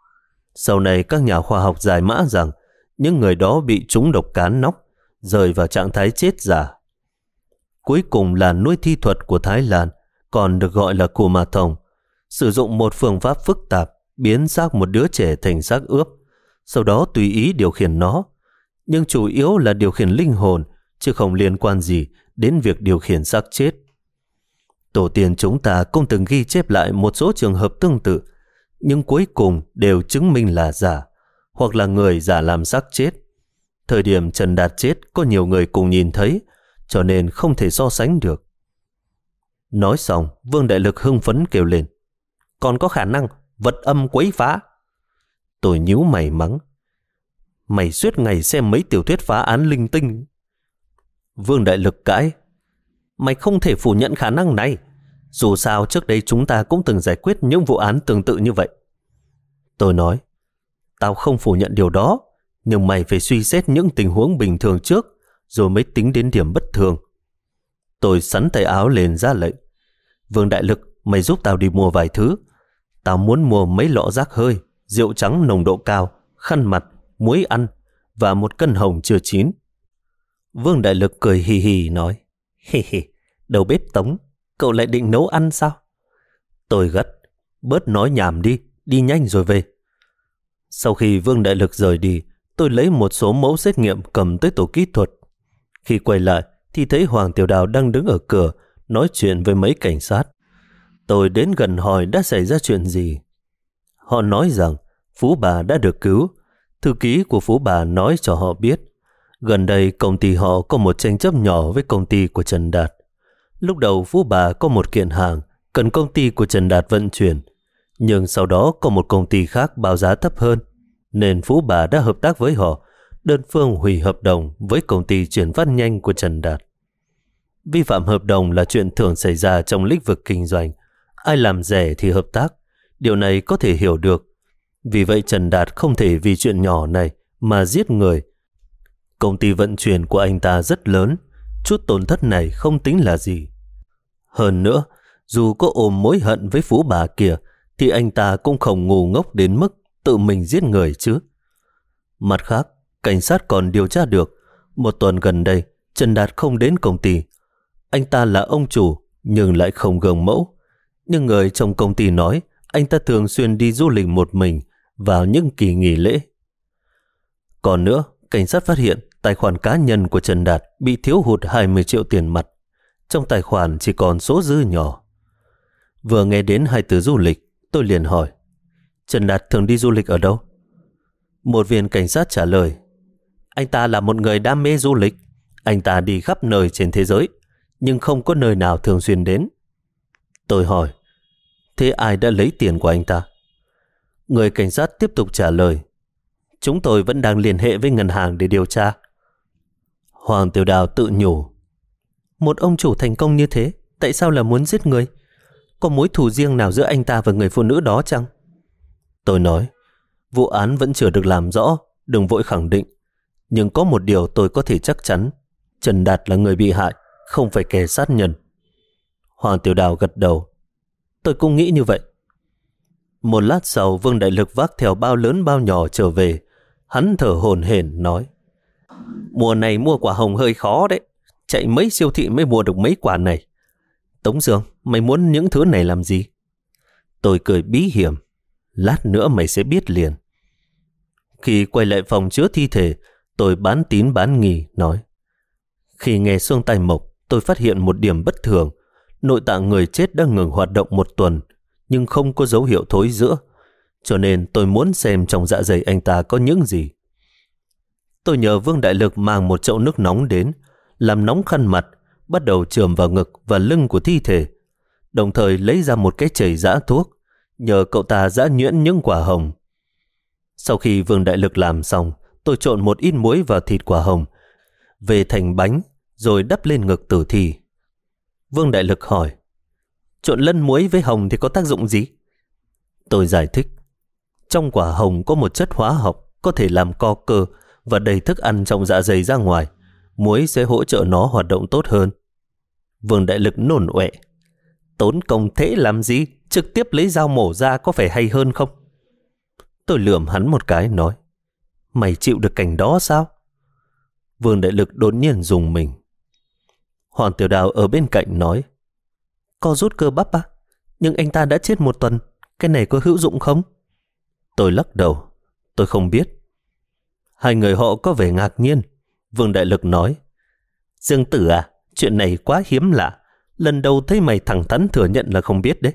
Sau này các nhà khoa học giải mã rằng những người đó bị trúng độc cán nóc, rơi vào trạng thái chết giả. Cuối cùng là nuôi thi thuật của Thái Lan, còn được gọi là Kumathong, sử dụng một phương pháp phức tạp biến xác một đứa trẻ thành xác ướp, sau đó tùy ý điều khiển nó, nhưng chủ yếu là điều khiển linh hồn, chứ không liên quan gì đến việc điều khiển xác chết. Tổ tiên chúng ta cũng từng ghi chép lại một số trường hợp tương tự, nhưng cuối cùng đều chứng minh là giả, hoặc là người giả làm xác chết. Thời điểm Trần Đạt chết có nhiều người cùng nhìn thấy, cho nên không thể so sánh được. Nói xong, Vương Đại Lực hưng phấn kêu lên: còn có khả năng vật âm quấy phá. Tôi nhíu mày mắng: mày suốt ngày xem mấy tiểu thuyết phá án linh tinh. Vương Đại Lực cãi: mày không thể phủ nhận khả năng này. Dù sao trước đây chúng ta cũng từng giải quyết những vụ án tương tự như vậy. Tôi nói: tao không phủ nhận điều đó, nhưng mày phải suy xét những tình huống bình thường trước, rồi mới tính đến điểm bất thường. Tôi xắn tay áo lên ra lệnh: Vương Đại Lực, mày giúp tao đi mua vài thứ. Tao muốn mua mấy lọ rác hơi, rượu trắng nồng độ cao, khăn mặt, muối ăn và 1 cân hồng chưa chín. Vương Đại Lực cười hì hì nói: hì hì, đầu bếp Tống, cậu lại định nấu ăn sao? Tôi gắt: bớt nói nhảm đi, đi nhanh rồi về. Sau khi Vương Đại Lực rời đi, tôi lấy một số mẫu xét nghiệm cầm tới tổ kỹ thuật. Khi quay lại thì thấy Hoàng Tiểu Đào đang đứng ở cửa nói chuyện với mấy cảnh sát. Tôi đến gần hỏi đã xảy ra chuyện gì. Họ nói rằng Phú Bà đã được cứu. Thư ký của Phú Bà nói cho họ biết gần đây công ty họ có một tranh chấp nhỏ với công ty của Trần Đạt. Lúc đầu Phú Bà có một kiện hàng cần công ty của Trần Đạt vận chuyển, nhưng sau đó có một công ty khác báo giá thấp hơn, nên Phú Bà đã hợp tác với họ, đơn phương hủy hợp đồng với công ty chuyển phát nhanh của Trần Đạt. Vi phạm hợp đồng là chuyện thường xảy ra trong lĩnh vực kinh doanh. Ai làm rẻ thì hợp tác, điều này có thể hiểu được. Vì vậy Trần Đạt không thể vì chuyện nhỏ này mà giết người. Công ty vận chuyển của anh ta rất lớn, chút tổn thất này không tính là gì. Hơn nữa, dù có ôm mối hận với Phú Bà kia, thì anh ta cũng không ngu ngốc đến mức tự mình giết người chứ. Mặt khác, cảnh sát còn điều tra được 1 tuần gần đây Trần Đạt không đến công ty. Anh ta là ông chủ nhưng lại không gương mẫu. Nhưng người trong công ty nói anh ta thường xuyên đi du lịch một mình vào những kỳ nghỉ lễ. Còn nữa, cảnh sát phát hiện tài khoản cá nhân của Trần Đạt bị thiếu hụt 20 triệu tiền mặt. Trong tài khoản chỉ còn số dư nhỏ. Vừa nghe đến 2 từ du lịch, tôi liền hỏi: Trần Đạt thường đi du lịch ở đâu? Một viên cảnh sát trả lời: anh ta là một người đam mê du lịch. Anh ta đi khắp nơi trên thế giới, nhưng không có nơi nào thường xuyên đến. Tôi hỏi: thế ai đã lấy tiền của anh ta? Người cảnh sát tiếp tục trả lời: chúng tôi vẫn đang liên hệ với ngân hàng để điều tra. Hoàng Tiểu Đào tự nhủ: một ông chủ thành công như thế, tại sao là muốn giết người? Có mối thù riêng nào giữa anh ta và người phụ nữ đó chăng? Tôi nói: vụ án vẫn chưa được làm rõ, đừng vội khẳng định. Nhưng có một điều tôi có thể chắc chắn: Trần Đạt là người bị hại, không phải kẻ sát nhân. Hoàng Tiểu Đào gật đầu: tôi cũng nghĩ như vậy. Một lát sau, Vương Đại Lực vác theo bao lớn bao nhỏ trở về. Hắn thở hổn hển nói: mùa này mua quả hồng hơi khó đấy, chạy mấy siêu thị mới mua được mấy quả này. Tống Dương, mày muốn những thứ này làm gì? Tôi cười bí hiểm: lát nữa mày sẽ biết liền. Khi quay lại phòng chứa thi thể, tôi bán tín bán nghi nói: khi nghe xương tay mộc, tôi phát hiện một điểm bất thường. Nội tạng người chết đã ngừng hoạt động 1 tuần, nhưng không có dấu hiệu thối rữa, cho nên tôi muốn xem trong dạ dày anh ta có những gì. Tôi nhờ Vương Đại Lực mang một chậu nước nóng đến, làm nóng khăn mặt, bắt đầu chườm vào ngực và lưng của thi thể, đồng thời lấy ra một cái chày giã thuốc, nhờ cậu ta giã nhuyễn những quả hồng. Sau khi Vương Đại Lực làm xong, tôi trộn một ít muối vào thịt quả hồng, về thành bánh, rồi đắp lên ngực tử thi. Vương Đại Lực hỏi: trộn lẫn muối với hồng thì có tác dụng gì? Tôi giải thích: trong quả hồng có một chất hóa học có thể làm co cơ và đẩy thức ăn trong dạ dày ra ngoài. Muối sẽ hỗ trợ nó hoạt động tốt hơn. Vương Đại Lực nôn ọe. Tốn công thế làm gì? Trực tiếp lấy dao mổ ra có phải hay hơn không? Tôi lườm hắn một cái nói, mày chịu được cảnh đó sao? Vương Đại Lực đột nhiên rùng mình. Hoàng Tiểu Đào ở bên cạnh nói, co rút cơ bắp à? Nhưng anh ta đã chết 1 tuần, cái này có hữu dụng không? Tôi lắc đầu, tôi không biết. Hai người họ có vẻ ngạc nhiên. Vương Đại Lực nói, Dương Tử à, chuyện này quá hiếm lạ. Lần đầu thấy mày thẳng thắn thừa nhận là không biết đấy.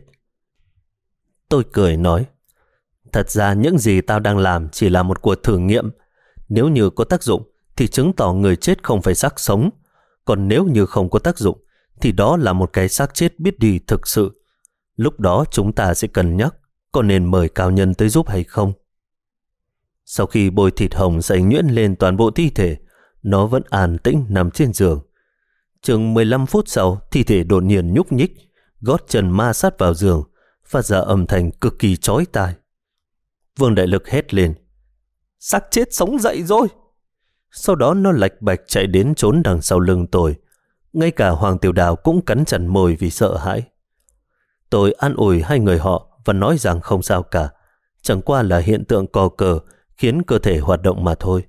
Tôi cười nói, thật ra những gì tao đang làm chỉ là một cuộc thử nghiệm. Nếu như có tác dụng thì chứng tỏ người chết không phải xác sống. Còn nếu như không có tác dụng thì đó là một cái xác chết biết đi thực sự. Lúc đó chúng ta sẽ cân nhắc có nên mời cao nhân tới giúp hay không. Sau khi bôi thịt hồng dày nhuyễn lên toàn bộ thi thể, nó vẫn an tĩnh nằm trên giường. Chừng 15 phút sau, thi thể đột nhiên nhúc nhích, gót chân ma sát vào giường, phát ra âm thanh cực kỳ chói tai. Vương Đại Lực hét lên, xác chết sống dậy rồi. Sau đó nó lạch bạch chạy đến trốn đằng sau lưng tôi. Ngay cả Hoàng Tiểu Đào cũng cắn chặt môi vì sợ hãi. Tôi an ủi hai người họ và nói rằng không sao cả, chẳng qua là hiện tượng co cờ khiến cơ thể hoạt động mà thôi.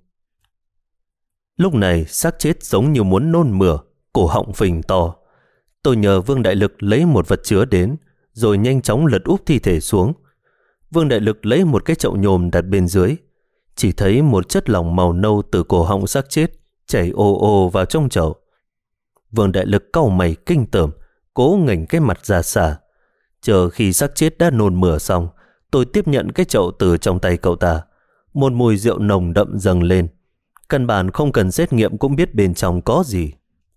Lúc này xác chết giống như muốn nôn mửa, cổ họng phình to. Tôi nhờ Vương Đại Lực lấy một vật chứa đến, rồi nhanh chóng lật úp thi thể xuống. Vương Đại Lực lấy một cái chậu nhôm đặt bên dưới. Chỉ thấy một chất lỏng màu nâu từ cổ họng xác chết chảy ồ ồ vào trong chậu. Vương Đại Lực cau mày kinh tởm, cố nghỉnh cái mặt ra xa. Chờ khi xác chết đã nôn mửa xong, tôi tiếp nhận cái chậu từ trong tay cậu ta. Một mùi rượu nồng đậm dâng lên. Căn bản không cần xét nghiệm cũng biết bên trong có gì.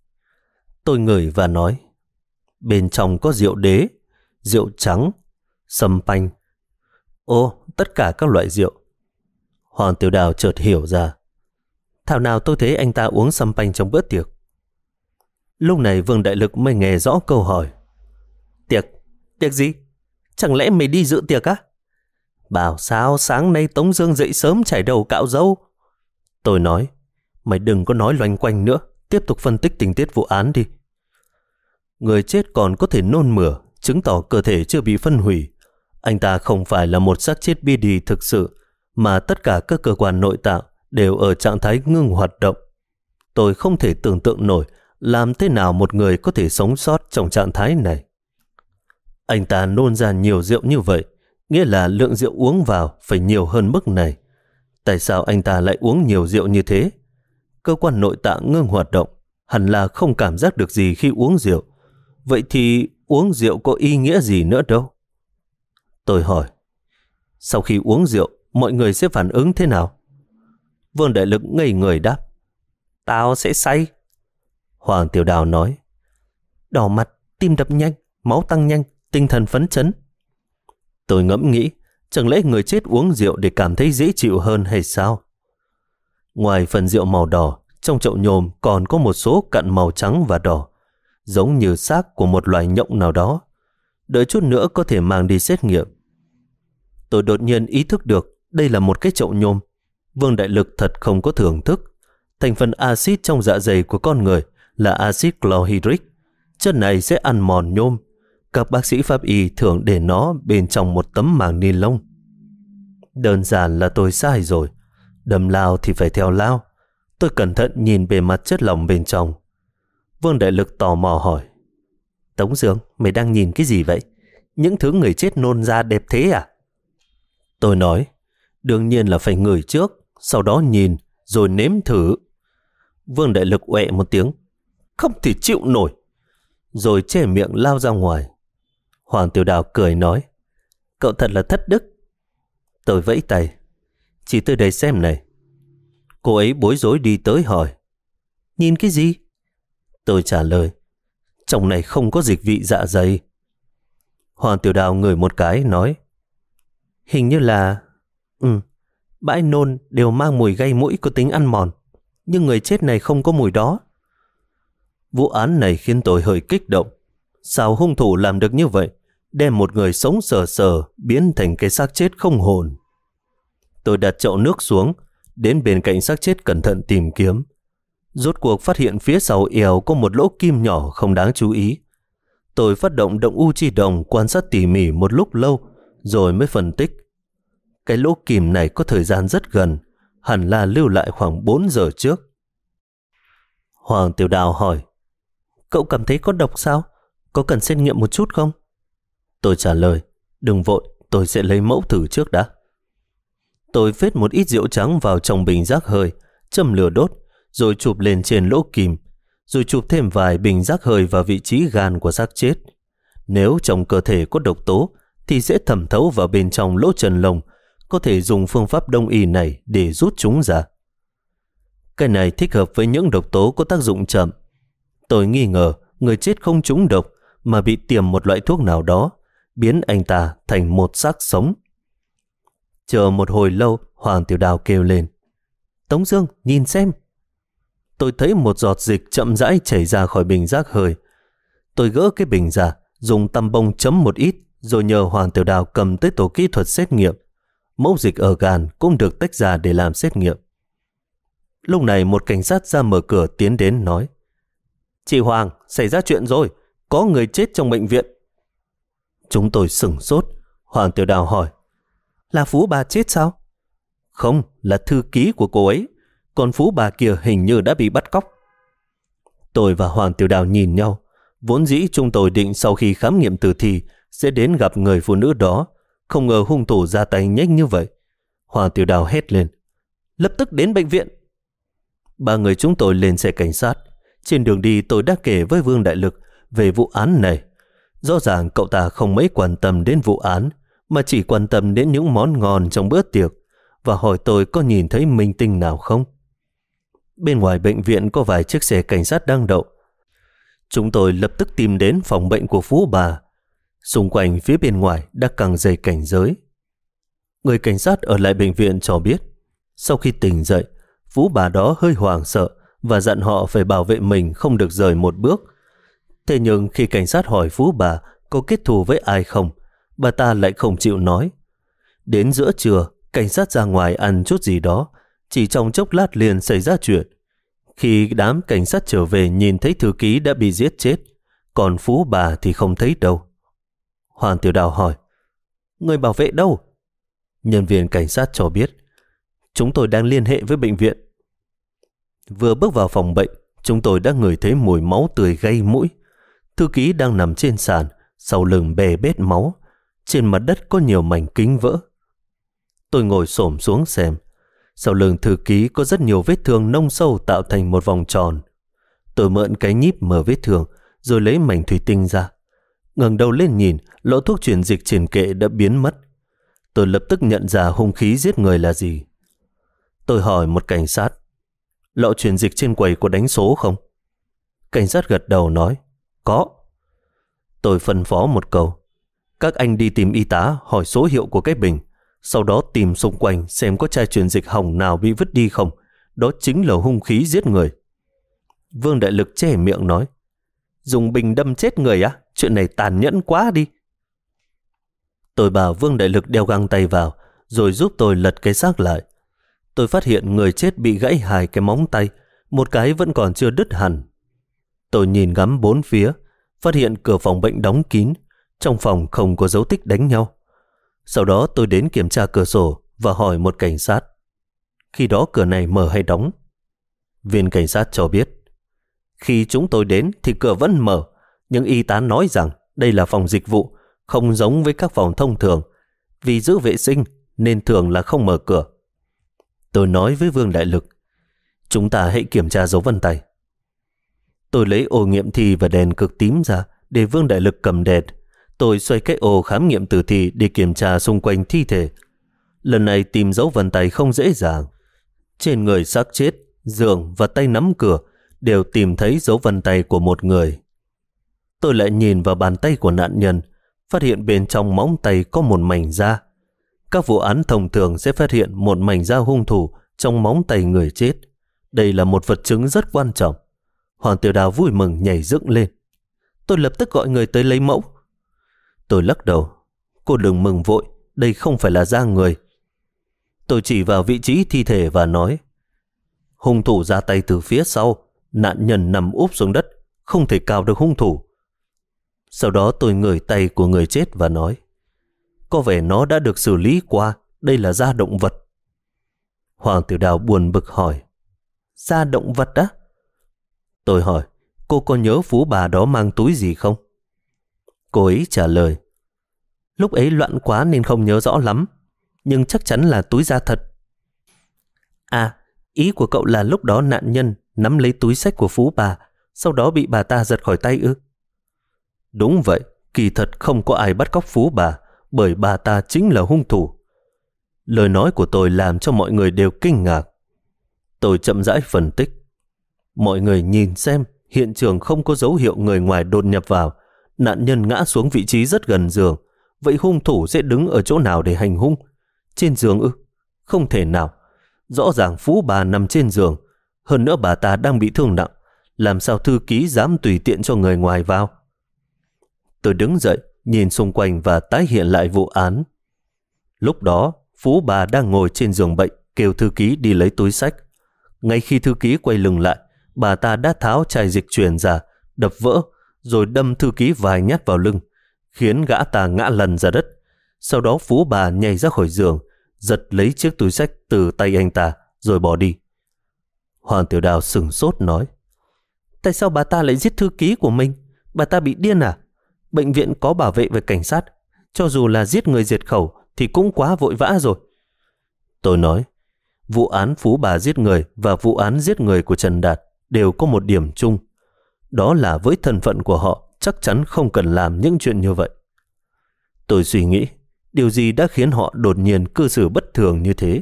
Tôi ngửi và nói, bên trong có rượu đế, rượu trắng, sâm panh. Ồ, tất cả các loại rượu. Hoàng Tiểu Đào chợt hiểu ra. Thảo nào tôi thấy anh ta uống sâm panh trong bữa tiệc. Lúc này Vương Đại Lực mới nghe rõ câu hỏi. Tiệc? Tiệc gì? Chẳng lẽ mày đi dự tiệc á? Bảo sao sáng nay Tống Dương dậy sớm chải đầu cạo râu. Tôi nói, mày đừng có nói loanh quanh nữa, tiếp tục phân tích tình tiết vụ án đi. Người chết còn có thể nôn mửa, chứng tỏ cơ thể chưa bị phân hủy. Anh ta không phải là một xác chết bi đì thực sự, mà tất cả các cơ quan nội tạng đều ở trạng thái ngưng hoạt động. Tôi không thể tưởng tượng nổi làm thế nào một người có thể sống sót trong trạng thái này. Anh ta nôn ra nhiều rượu như vậy, nghĩa là lượng rượu uống vào phải nhiều hơn mức này. Tại sao anh ta lại uống nhiều rượu như thế? Cơ quan nội tạng ngưng hoạt động, hẳn là không cảm giác được gì khi uống rượu. Vậy thì uống rượu có ý nghĩa gì nữa đâu? Tôi hỏi, sau khi uống rượu, mọi người sẽ phản ứng thế nào? Vương Đại Lực ngây người đáp, tao sẽ say. Hoàng Tiểu Đào nói, đỏ mặt, tim đập nhanh, máu tăng nhanh, tinh thần phấn chấn. Tôi ngẫm nghĩ, chẳng lẽ người chết uống rượu để cảm thấy dễ chịu hơn hay sao? Ngoài phần rượu màu đỏ, trong chậu nhôm còn có một số cặn màu trắng và đỏ, giống như xác của một loài nhộng nào đó. Đợi chút nữa có thể mang đi xét nghiệm. Tôi đột nhiên ý thức được đây là một cái chậu nhôm. Vương Đại Lực thật không có thưởng thức. Thành phần axit trong dạ dày của con người là axit chlorhydric. Chất này sẽ ăn mòn nhôm. Các bác sĩ pháp y thường để nó bên trong một tấm màng ni lông. Đơn giản là tôi sai rồi. Đâm lao thì phải theo lao. Tôi cẩn thận nhìn bề mặt chất lỏng bên trong. Vương Đại Lực tò mò hỏi, Tống Dương, mày đang nhìn cái gì vậy? Những thứ người chết nôn ra đẹp thế à? Tôi nói, đương nhiên là phải ngửi trước, sau đó nhìn, rồi nếm thử. Vương Đại Lực uệ một tiếng, không thể chịu nổi, rồi che miệng lao ra ngoài. Hoàng Tiểu Đào cười nói, cậu thật là thất đức. Tôi vẫy tay, chỉ tới đây xem này. Cô ấy bối rối đi tới hỏi, nhìn cái gì? Tôi trả lời, trong này không có dịch vị dạ dày. Hoàng Tiểu Đào ngửi một cái nói, hình như là... bãi nôn đều mang mùi gây mũi có tính ăn mòn, nhưng người chết này không có mùi đó. Vụ án này khiến tôi hơi kích động. Sao hung thủ làm được như vậy, đem một người sống sờ sờ biến thành cái xác chết không hồn? Tôi đặt chậu nước xuống, đến bên cạnh xác chết cẩn thận tìm kiếm. Rốt cuộc phát hiện phía sau eo có một lỗ kim nhỏ không đáng chú ý. Tôi phát động động u chi đồng quan sát tỉ mỉ một lúc lâu, rồi mới phân tích. Cái lỗ kim này có thời gian rất gần, hẳn là lưu lại khoảng 4 giờ trước. Hoàng Tiểu Đào hỏi, cậu cảm thấy có độc sao? Có cần xét nghiệm một chút không? Tôi trả lời, đừng vội, tôi sẽ lấy mẫu thử trước đã. Tôi phết một ít rượu trắng vào trong bình rác hơi, châm lửa đốt, rồi chụp lên trên lỗ kim, rồi chụp thêm vài bình rác hơi vào vị trí gan của xác chết. Nếu trong cơ thể có độc tố thì sẽ thẩm thấu vào bên trong lỗ chân lông, có thể dùng phương pháp đông y này để rút chúng ra. Cái này thích hợp với những độc tố có tác dụng chậm. Tôi nghi ngờ người chết không trúng độc mà bị tiêm một loại thuốc nào đó, biến anh ta thành một xác sống. Chờ một hồi lâu, Hoàng Tiểu Đào kêu lên, Tống Dương, nhìn xem. Tôi thấy một giọt dịch chậm rãi chảy ra khỏi bình rác hơi. Tôi gỡ cái bình ra, dùng tăm bông chấm một ít, rồi nhờ Hoàng Tiểu Đào cầm tới tổ kỹ thuật xét nghiệm. Mẫu dịch ở gan cũng được tách ra để làm xét nghiệm. Lúc này một cảnh sát ra mở cửa tiến đến nói, chị Hoàng, xảy ra chuyện rồi, có người chết trong bệnh viện. Chúng tôi sửng sốt. Hoàng Tiểu Đào hỏi, là Phú bà chết sao? Không, là thư ký của cô ấy, còn Phú bà kia hình như đã bị bắt cóc. Tôi và Hoàng Tiểu Đào nhìn nhau. Vốn dĩ chúng tôi định sau khi khám nghiệm tử thi sẽ đến gặp người phụ nữ đó, không ngờ hung thủ ra tay nhanh như vậy. Hoàng Tiểu Đào hét lên, lập tức đến bệnh viện. Ba người chúng tôi lên xe cảnh sát. Trên đường đi tôi đã kể với Vương Đại Lực về vụ án này. Rõ ràng cậu ta không mấy quan tâm đến vụ án, mà chỉ quan tâm đến những món ngon trong bữa tiệc, và hỏi tôi có nhìn thấy minh tinh nào không. Bên ngoài bệnh viện có vài chiếc xe cảnh sát đang đậu. Chúng tôi lập tức tìm đến phòng bệnh của Phú bà. Xung quanh phía bên ngoài đã căng dây cảnh giới. Người cảnh sát ở lại bệnh viện cho biết, sau khi tỉnh dậy, Phú bà đó hơi hoảng sợ và dặn họ phải bảo vệ mình không được rời một bước. Thế nhưng khi cảnh sát hỏi Phú bà có kết thù với ai không, bà ta lại không chịu nói. Đến giữa trưa, cảnh sát ra ngoài ăn chút gì đó, chỉ trong chốc lát liền xảy ra chuyện. Khi đám cảnh sát trở về nhìn thấy thư ký đã bị giết chết, còn Phú bà thì không thấy đâu. Hoàng Tiểu Đào hỏi, người bảo vệ đâu? Nhân viên cảnh sát cho biết, chúng tôi đang liên hệ với bệnh viện. Vừa bước vào phòng bệnh, chúng tôi đã ngửi thấy mùi máu tươi gây mũi. Thư ký đang nằm trên sàn, sau lưng bè bết máu. Trên mặt đất có nhiều mảnh kính vỡ. Tôi ngồi xổm xuống xem. Sau lưng thư ký có rất nhiều vết thương nông sâu tạo thành một vòng tròn. Tôi mượn cái nhíp mở vết thương, rồi lấy mảnh thủy tinh ra. Ngẩng đầu lên nhìn, lọ thuốc truyền dịch trên kệ đã biến mất. Tôi lập tức nhận ra hung khí giết người là gì. Tôi hỏi một cảnh sát, lọ truyền dịch trên quầy có đánh số không? Cảnh sát gật đầu nói, có. Tôi phân phó một câu, các anh đi tìm y tá hỏi số hiệu của cái bình, sau đó tìm xung quanh xem có chai truyền dịch hỏng nào bị vứt đi không. Đó chính là hung khí giết người. Vương Đại Lực che miệng nói, dùng bình đâm chết người á? Chuyện này tàn nhẫn quá đi. Tôi bảo Vương Đại Lực đeo găng tay vào, rồi giúp tôi lật cái xác lại. Tôi phát hiện người chết bị gãy 2 cái móng tay, một cái vẫn còn chưa đứt hẳn. Tôi nhìn ngắm 4 phía, phát hiện cửa phòng bệnh đóng kín, trong phòng không có dấu tích đánh nhau. Sau đó tôi đến kiểm tra cửa sổ và hỏi một cảnh sát, khi đó cửa này mở hay đóng? Viên cảnh sát cho biết, khi chúng tôi đến thì cửa vẫn mở, nhưng y tá nói rằng đây là phòng dịch vụ, không giống với các phòng thông thường. Vì giữ vệ sinh nên thường là không mở cửa. Tôi nói với Vương Đại Lực, chúng ta hãy kiểm tra dấu vân tay. Tôi lấy ô nghiệm thi và đèn cực tím ra để Vương Đại Lực cầm đèn. Tôi xoay cái ô khám nghiệm tử thi để kiểm tra xung quanh thi thể. Lần này tìm dấu vân tay không dễ dàng. Trên người xác chết, giường và tay nắm cửa đều tìm thấy dấu vân tay của một người. Tôi lại nhìn vào bàn tay của nạn nhân, phát hiện bên trong móng tay có một mảnh da. Các vụ án thông thường sẽ phát hiện một mảnh da hung thủ trong móng tay người chết. Đây là một vật chứng rất quan trọng. Hoàng Tiểu Đào vui mừng nhảy dựng lên. Tôi lập tức gọi người tới lấy mẫu. Tôi lắc đầu. Cô đừng mừng vội, đây không phải là da người. Tôi chỉ vào vị trí thi thể và nói, hung thủ ra tay từ phía sau, nạn nhân nằm úp xuống đất, không thể cào được hung thủ. Sau đó tôi ngửi tay của người chết và nói, có vẻ nó đã được xử lý qua, đây là da động vật. Hoàng Tiểu Đào buồn bực hỏi, da động vật á? Tôi hỏi, cô có nhớ phú bà đó mang túi gì không? Cô ấy trả lời, lúc ấy loạn quá nên không nhớ rõ lắm, nhưng chắc chắn là túi da thật. À, ý của cậu là lúc đó nạn nhân nắm lấy túi xách của phú bà, sau đó bị bà ta giật khỏi tay ư? Đúng vậy, kỳ thật không có ai bắt cóc phú bà, bởi bà ta chính là hung thủ. Lời nói của tôi làm cho mọi người đều kinh ngạc. Tôi chậm rãi phân tích. Mọi người nhìn xem, hiện trường không có dấu hiệu người ngoài đột nhập vào, nạn nhân ngã xuống vị trí rất gần giường. Vậy hung thủ sẽ đứng ở chỗ nào để hành hung? Trên giường ư? Không thể nào. Rõ ràng phú bà nằm trên giường, hơn nữa bà ta đang bị thương nặng, làm sao thư ký dám tùy tiện cho người ngoài vào? Tôi đứng dậy, nhìn xung quanh và tái hiện lại vụ án. Lúc đó, phú bà đang ngồi trên giường bệnh, kêu thư ký đi lấy túi xách. Ngay khi thư ký quay lưng lại, bà ta đã tháo chai dịch truyền ra, đập vỡ, rồi đâm thư ký vài nhát vào lưng, khiến gã ta ngã lăn ra đất. Sau đó phú bà nhảy ra khỏi giường, giật lấy chiếc túi xách từ tay anh ta, rồi bỏ đi. Hoàng Tiểu Đào sửng sốt nói, tại sao bà ta lại giết thư ký của mình? Bà ta bị điên à? Bệnh viện có bảo vệ và cảnh sát, cho dù là giết người diệt khẩu thì cũng quá vội vã rồi. Tôi nói, vụ án phú bà giết người và vụ án giết người của Trần Đạt đều có một điểm chung. Đó là với thân phận của họ chắc chắn không cần làm những chuyện như vậy. Tôi suy nghĩ, điều gì đã khiến họ đột nhiên cư xử bất thường như thế?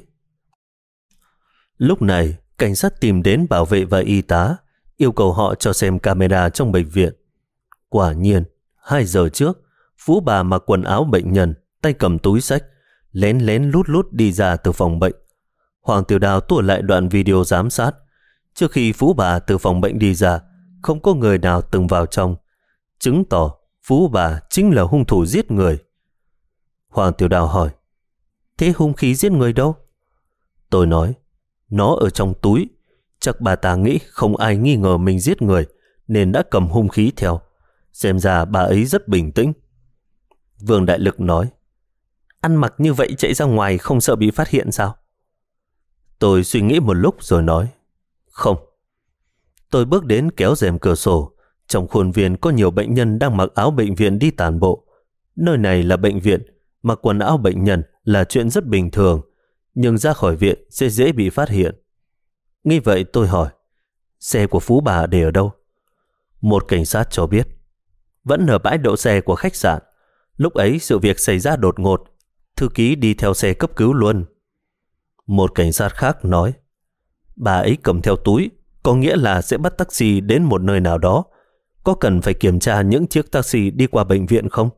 Lúc này, cảnh sát tìm đến bảo vệ và y tá, yêu cầu họ cho xem camera trong bệnh viện. Quả nhiên, 2 giờ trước, phú bà mặc quần áo bệnh nhân, tay cầm túi xách, lén lén lút lút đi ra từ phòng bệnh. Hoàng Tiểu Đào tua lại đoạn video giám sát. Trước khi phú bà từ phòng bệnh đi ra, không có người nào từng vào trong, chứng tỏ phú bà chính là hung thủ giết người. Hoàng Tiểu Đào hỏi, thế hung khí giết người đâu? Tôi nói, nó ở trong túi. Chắc bà ta nghĩ không ai nghi ngờ mình giết người, nên đã cầm hung khí theo. Xem ra bà ấy rất bình tĩnh. Vương Đại Lực nói, ăn mặc như vậy chạy ra ngoài không sợ bị phát hiện sao? Tôi suy nghĩ một lúc rồi nói, không. Tôi bước đến kéo rèm cửa sổ. Trong khuôn viên có nhiều bệnh nhân đang mặc áo bệnh viện đi tản bộ. Nơi này là bệnh viện, mặc quần áo bệnh nhân là chuyện rất bình thường, nhưng ra khỏi viện sẽ dễ bị phát hiện. Nghĩ vậy tôi hỏi, xe của phú bà để ở đâu? Một cảnh sát cho biết, vẫn ở bãi đậu xe của khách sạn. Lúc ấy sự việc xảy ra đột ngột, thư ký đi theo xe cấp cứu luôn. Một cảnh sát khác nói, bà ấy cầm theo túi, có nghĩa là sẽ bắt taxi đến một nơi nào đó. Có cần phải kiểm tra những chiếc taxi đi qua bệnh viện không?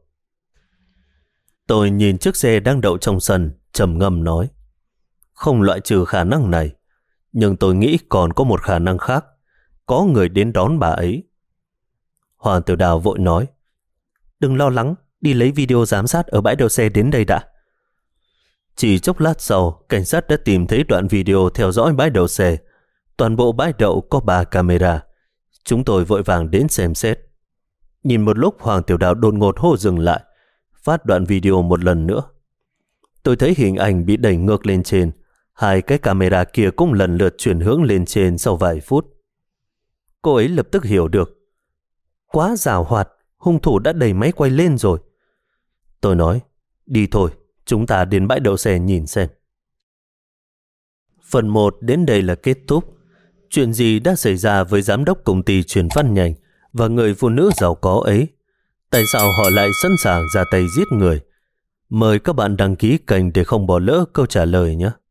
Tôi nhìn chiếc xe đang đậu trong sân, trầm ngâm nói, không loại trừ khả năng này, nhưng tôi nghĩ còn có một khả năng khác, có người đến đón bà ấy. Hoàng Tiểu Đào vội nói, đừng lo lắng, đi lấy video giám sát ở bãi đậu xe đến đây đã. Chỉ chốc lát sau, cảnh sát đã tìm thấy đoạn video theo dõi bãi đậu xe. Toàn bộ bãi đậu có 3 camera. Chúng tôi vội vàng đến xem xét. Nhìn một lúc, Hoàng Tiểu Đào đột ngột hô dừng lại, phát đoạn video một lần nữa. Tôi thấy hình ảnh bị đẩy ngược lên trên. 2 cái camera kia cũng lần lượt chuyển hướng lên trên sau vài phút. Cô ấy lập tức hiểu được. Quá giàu hoạt, hung thủ đã đẩy máy quay lên rồi. Tôi nói, đi thôi, chúng ta đến bãi đậu xe nhìn xem. Phần 1 đến đây là kết thúc. Chuyện gì đã xảy ra với giám đốc công ty truyền phát nhanh và người phụ nữ giàu có ấy? Tại sao họ lại sẵn sàng ra tay giết người? Mời các bạn đăng ký kênh để không bỏ lỡ câu trả lời nhé.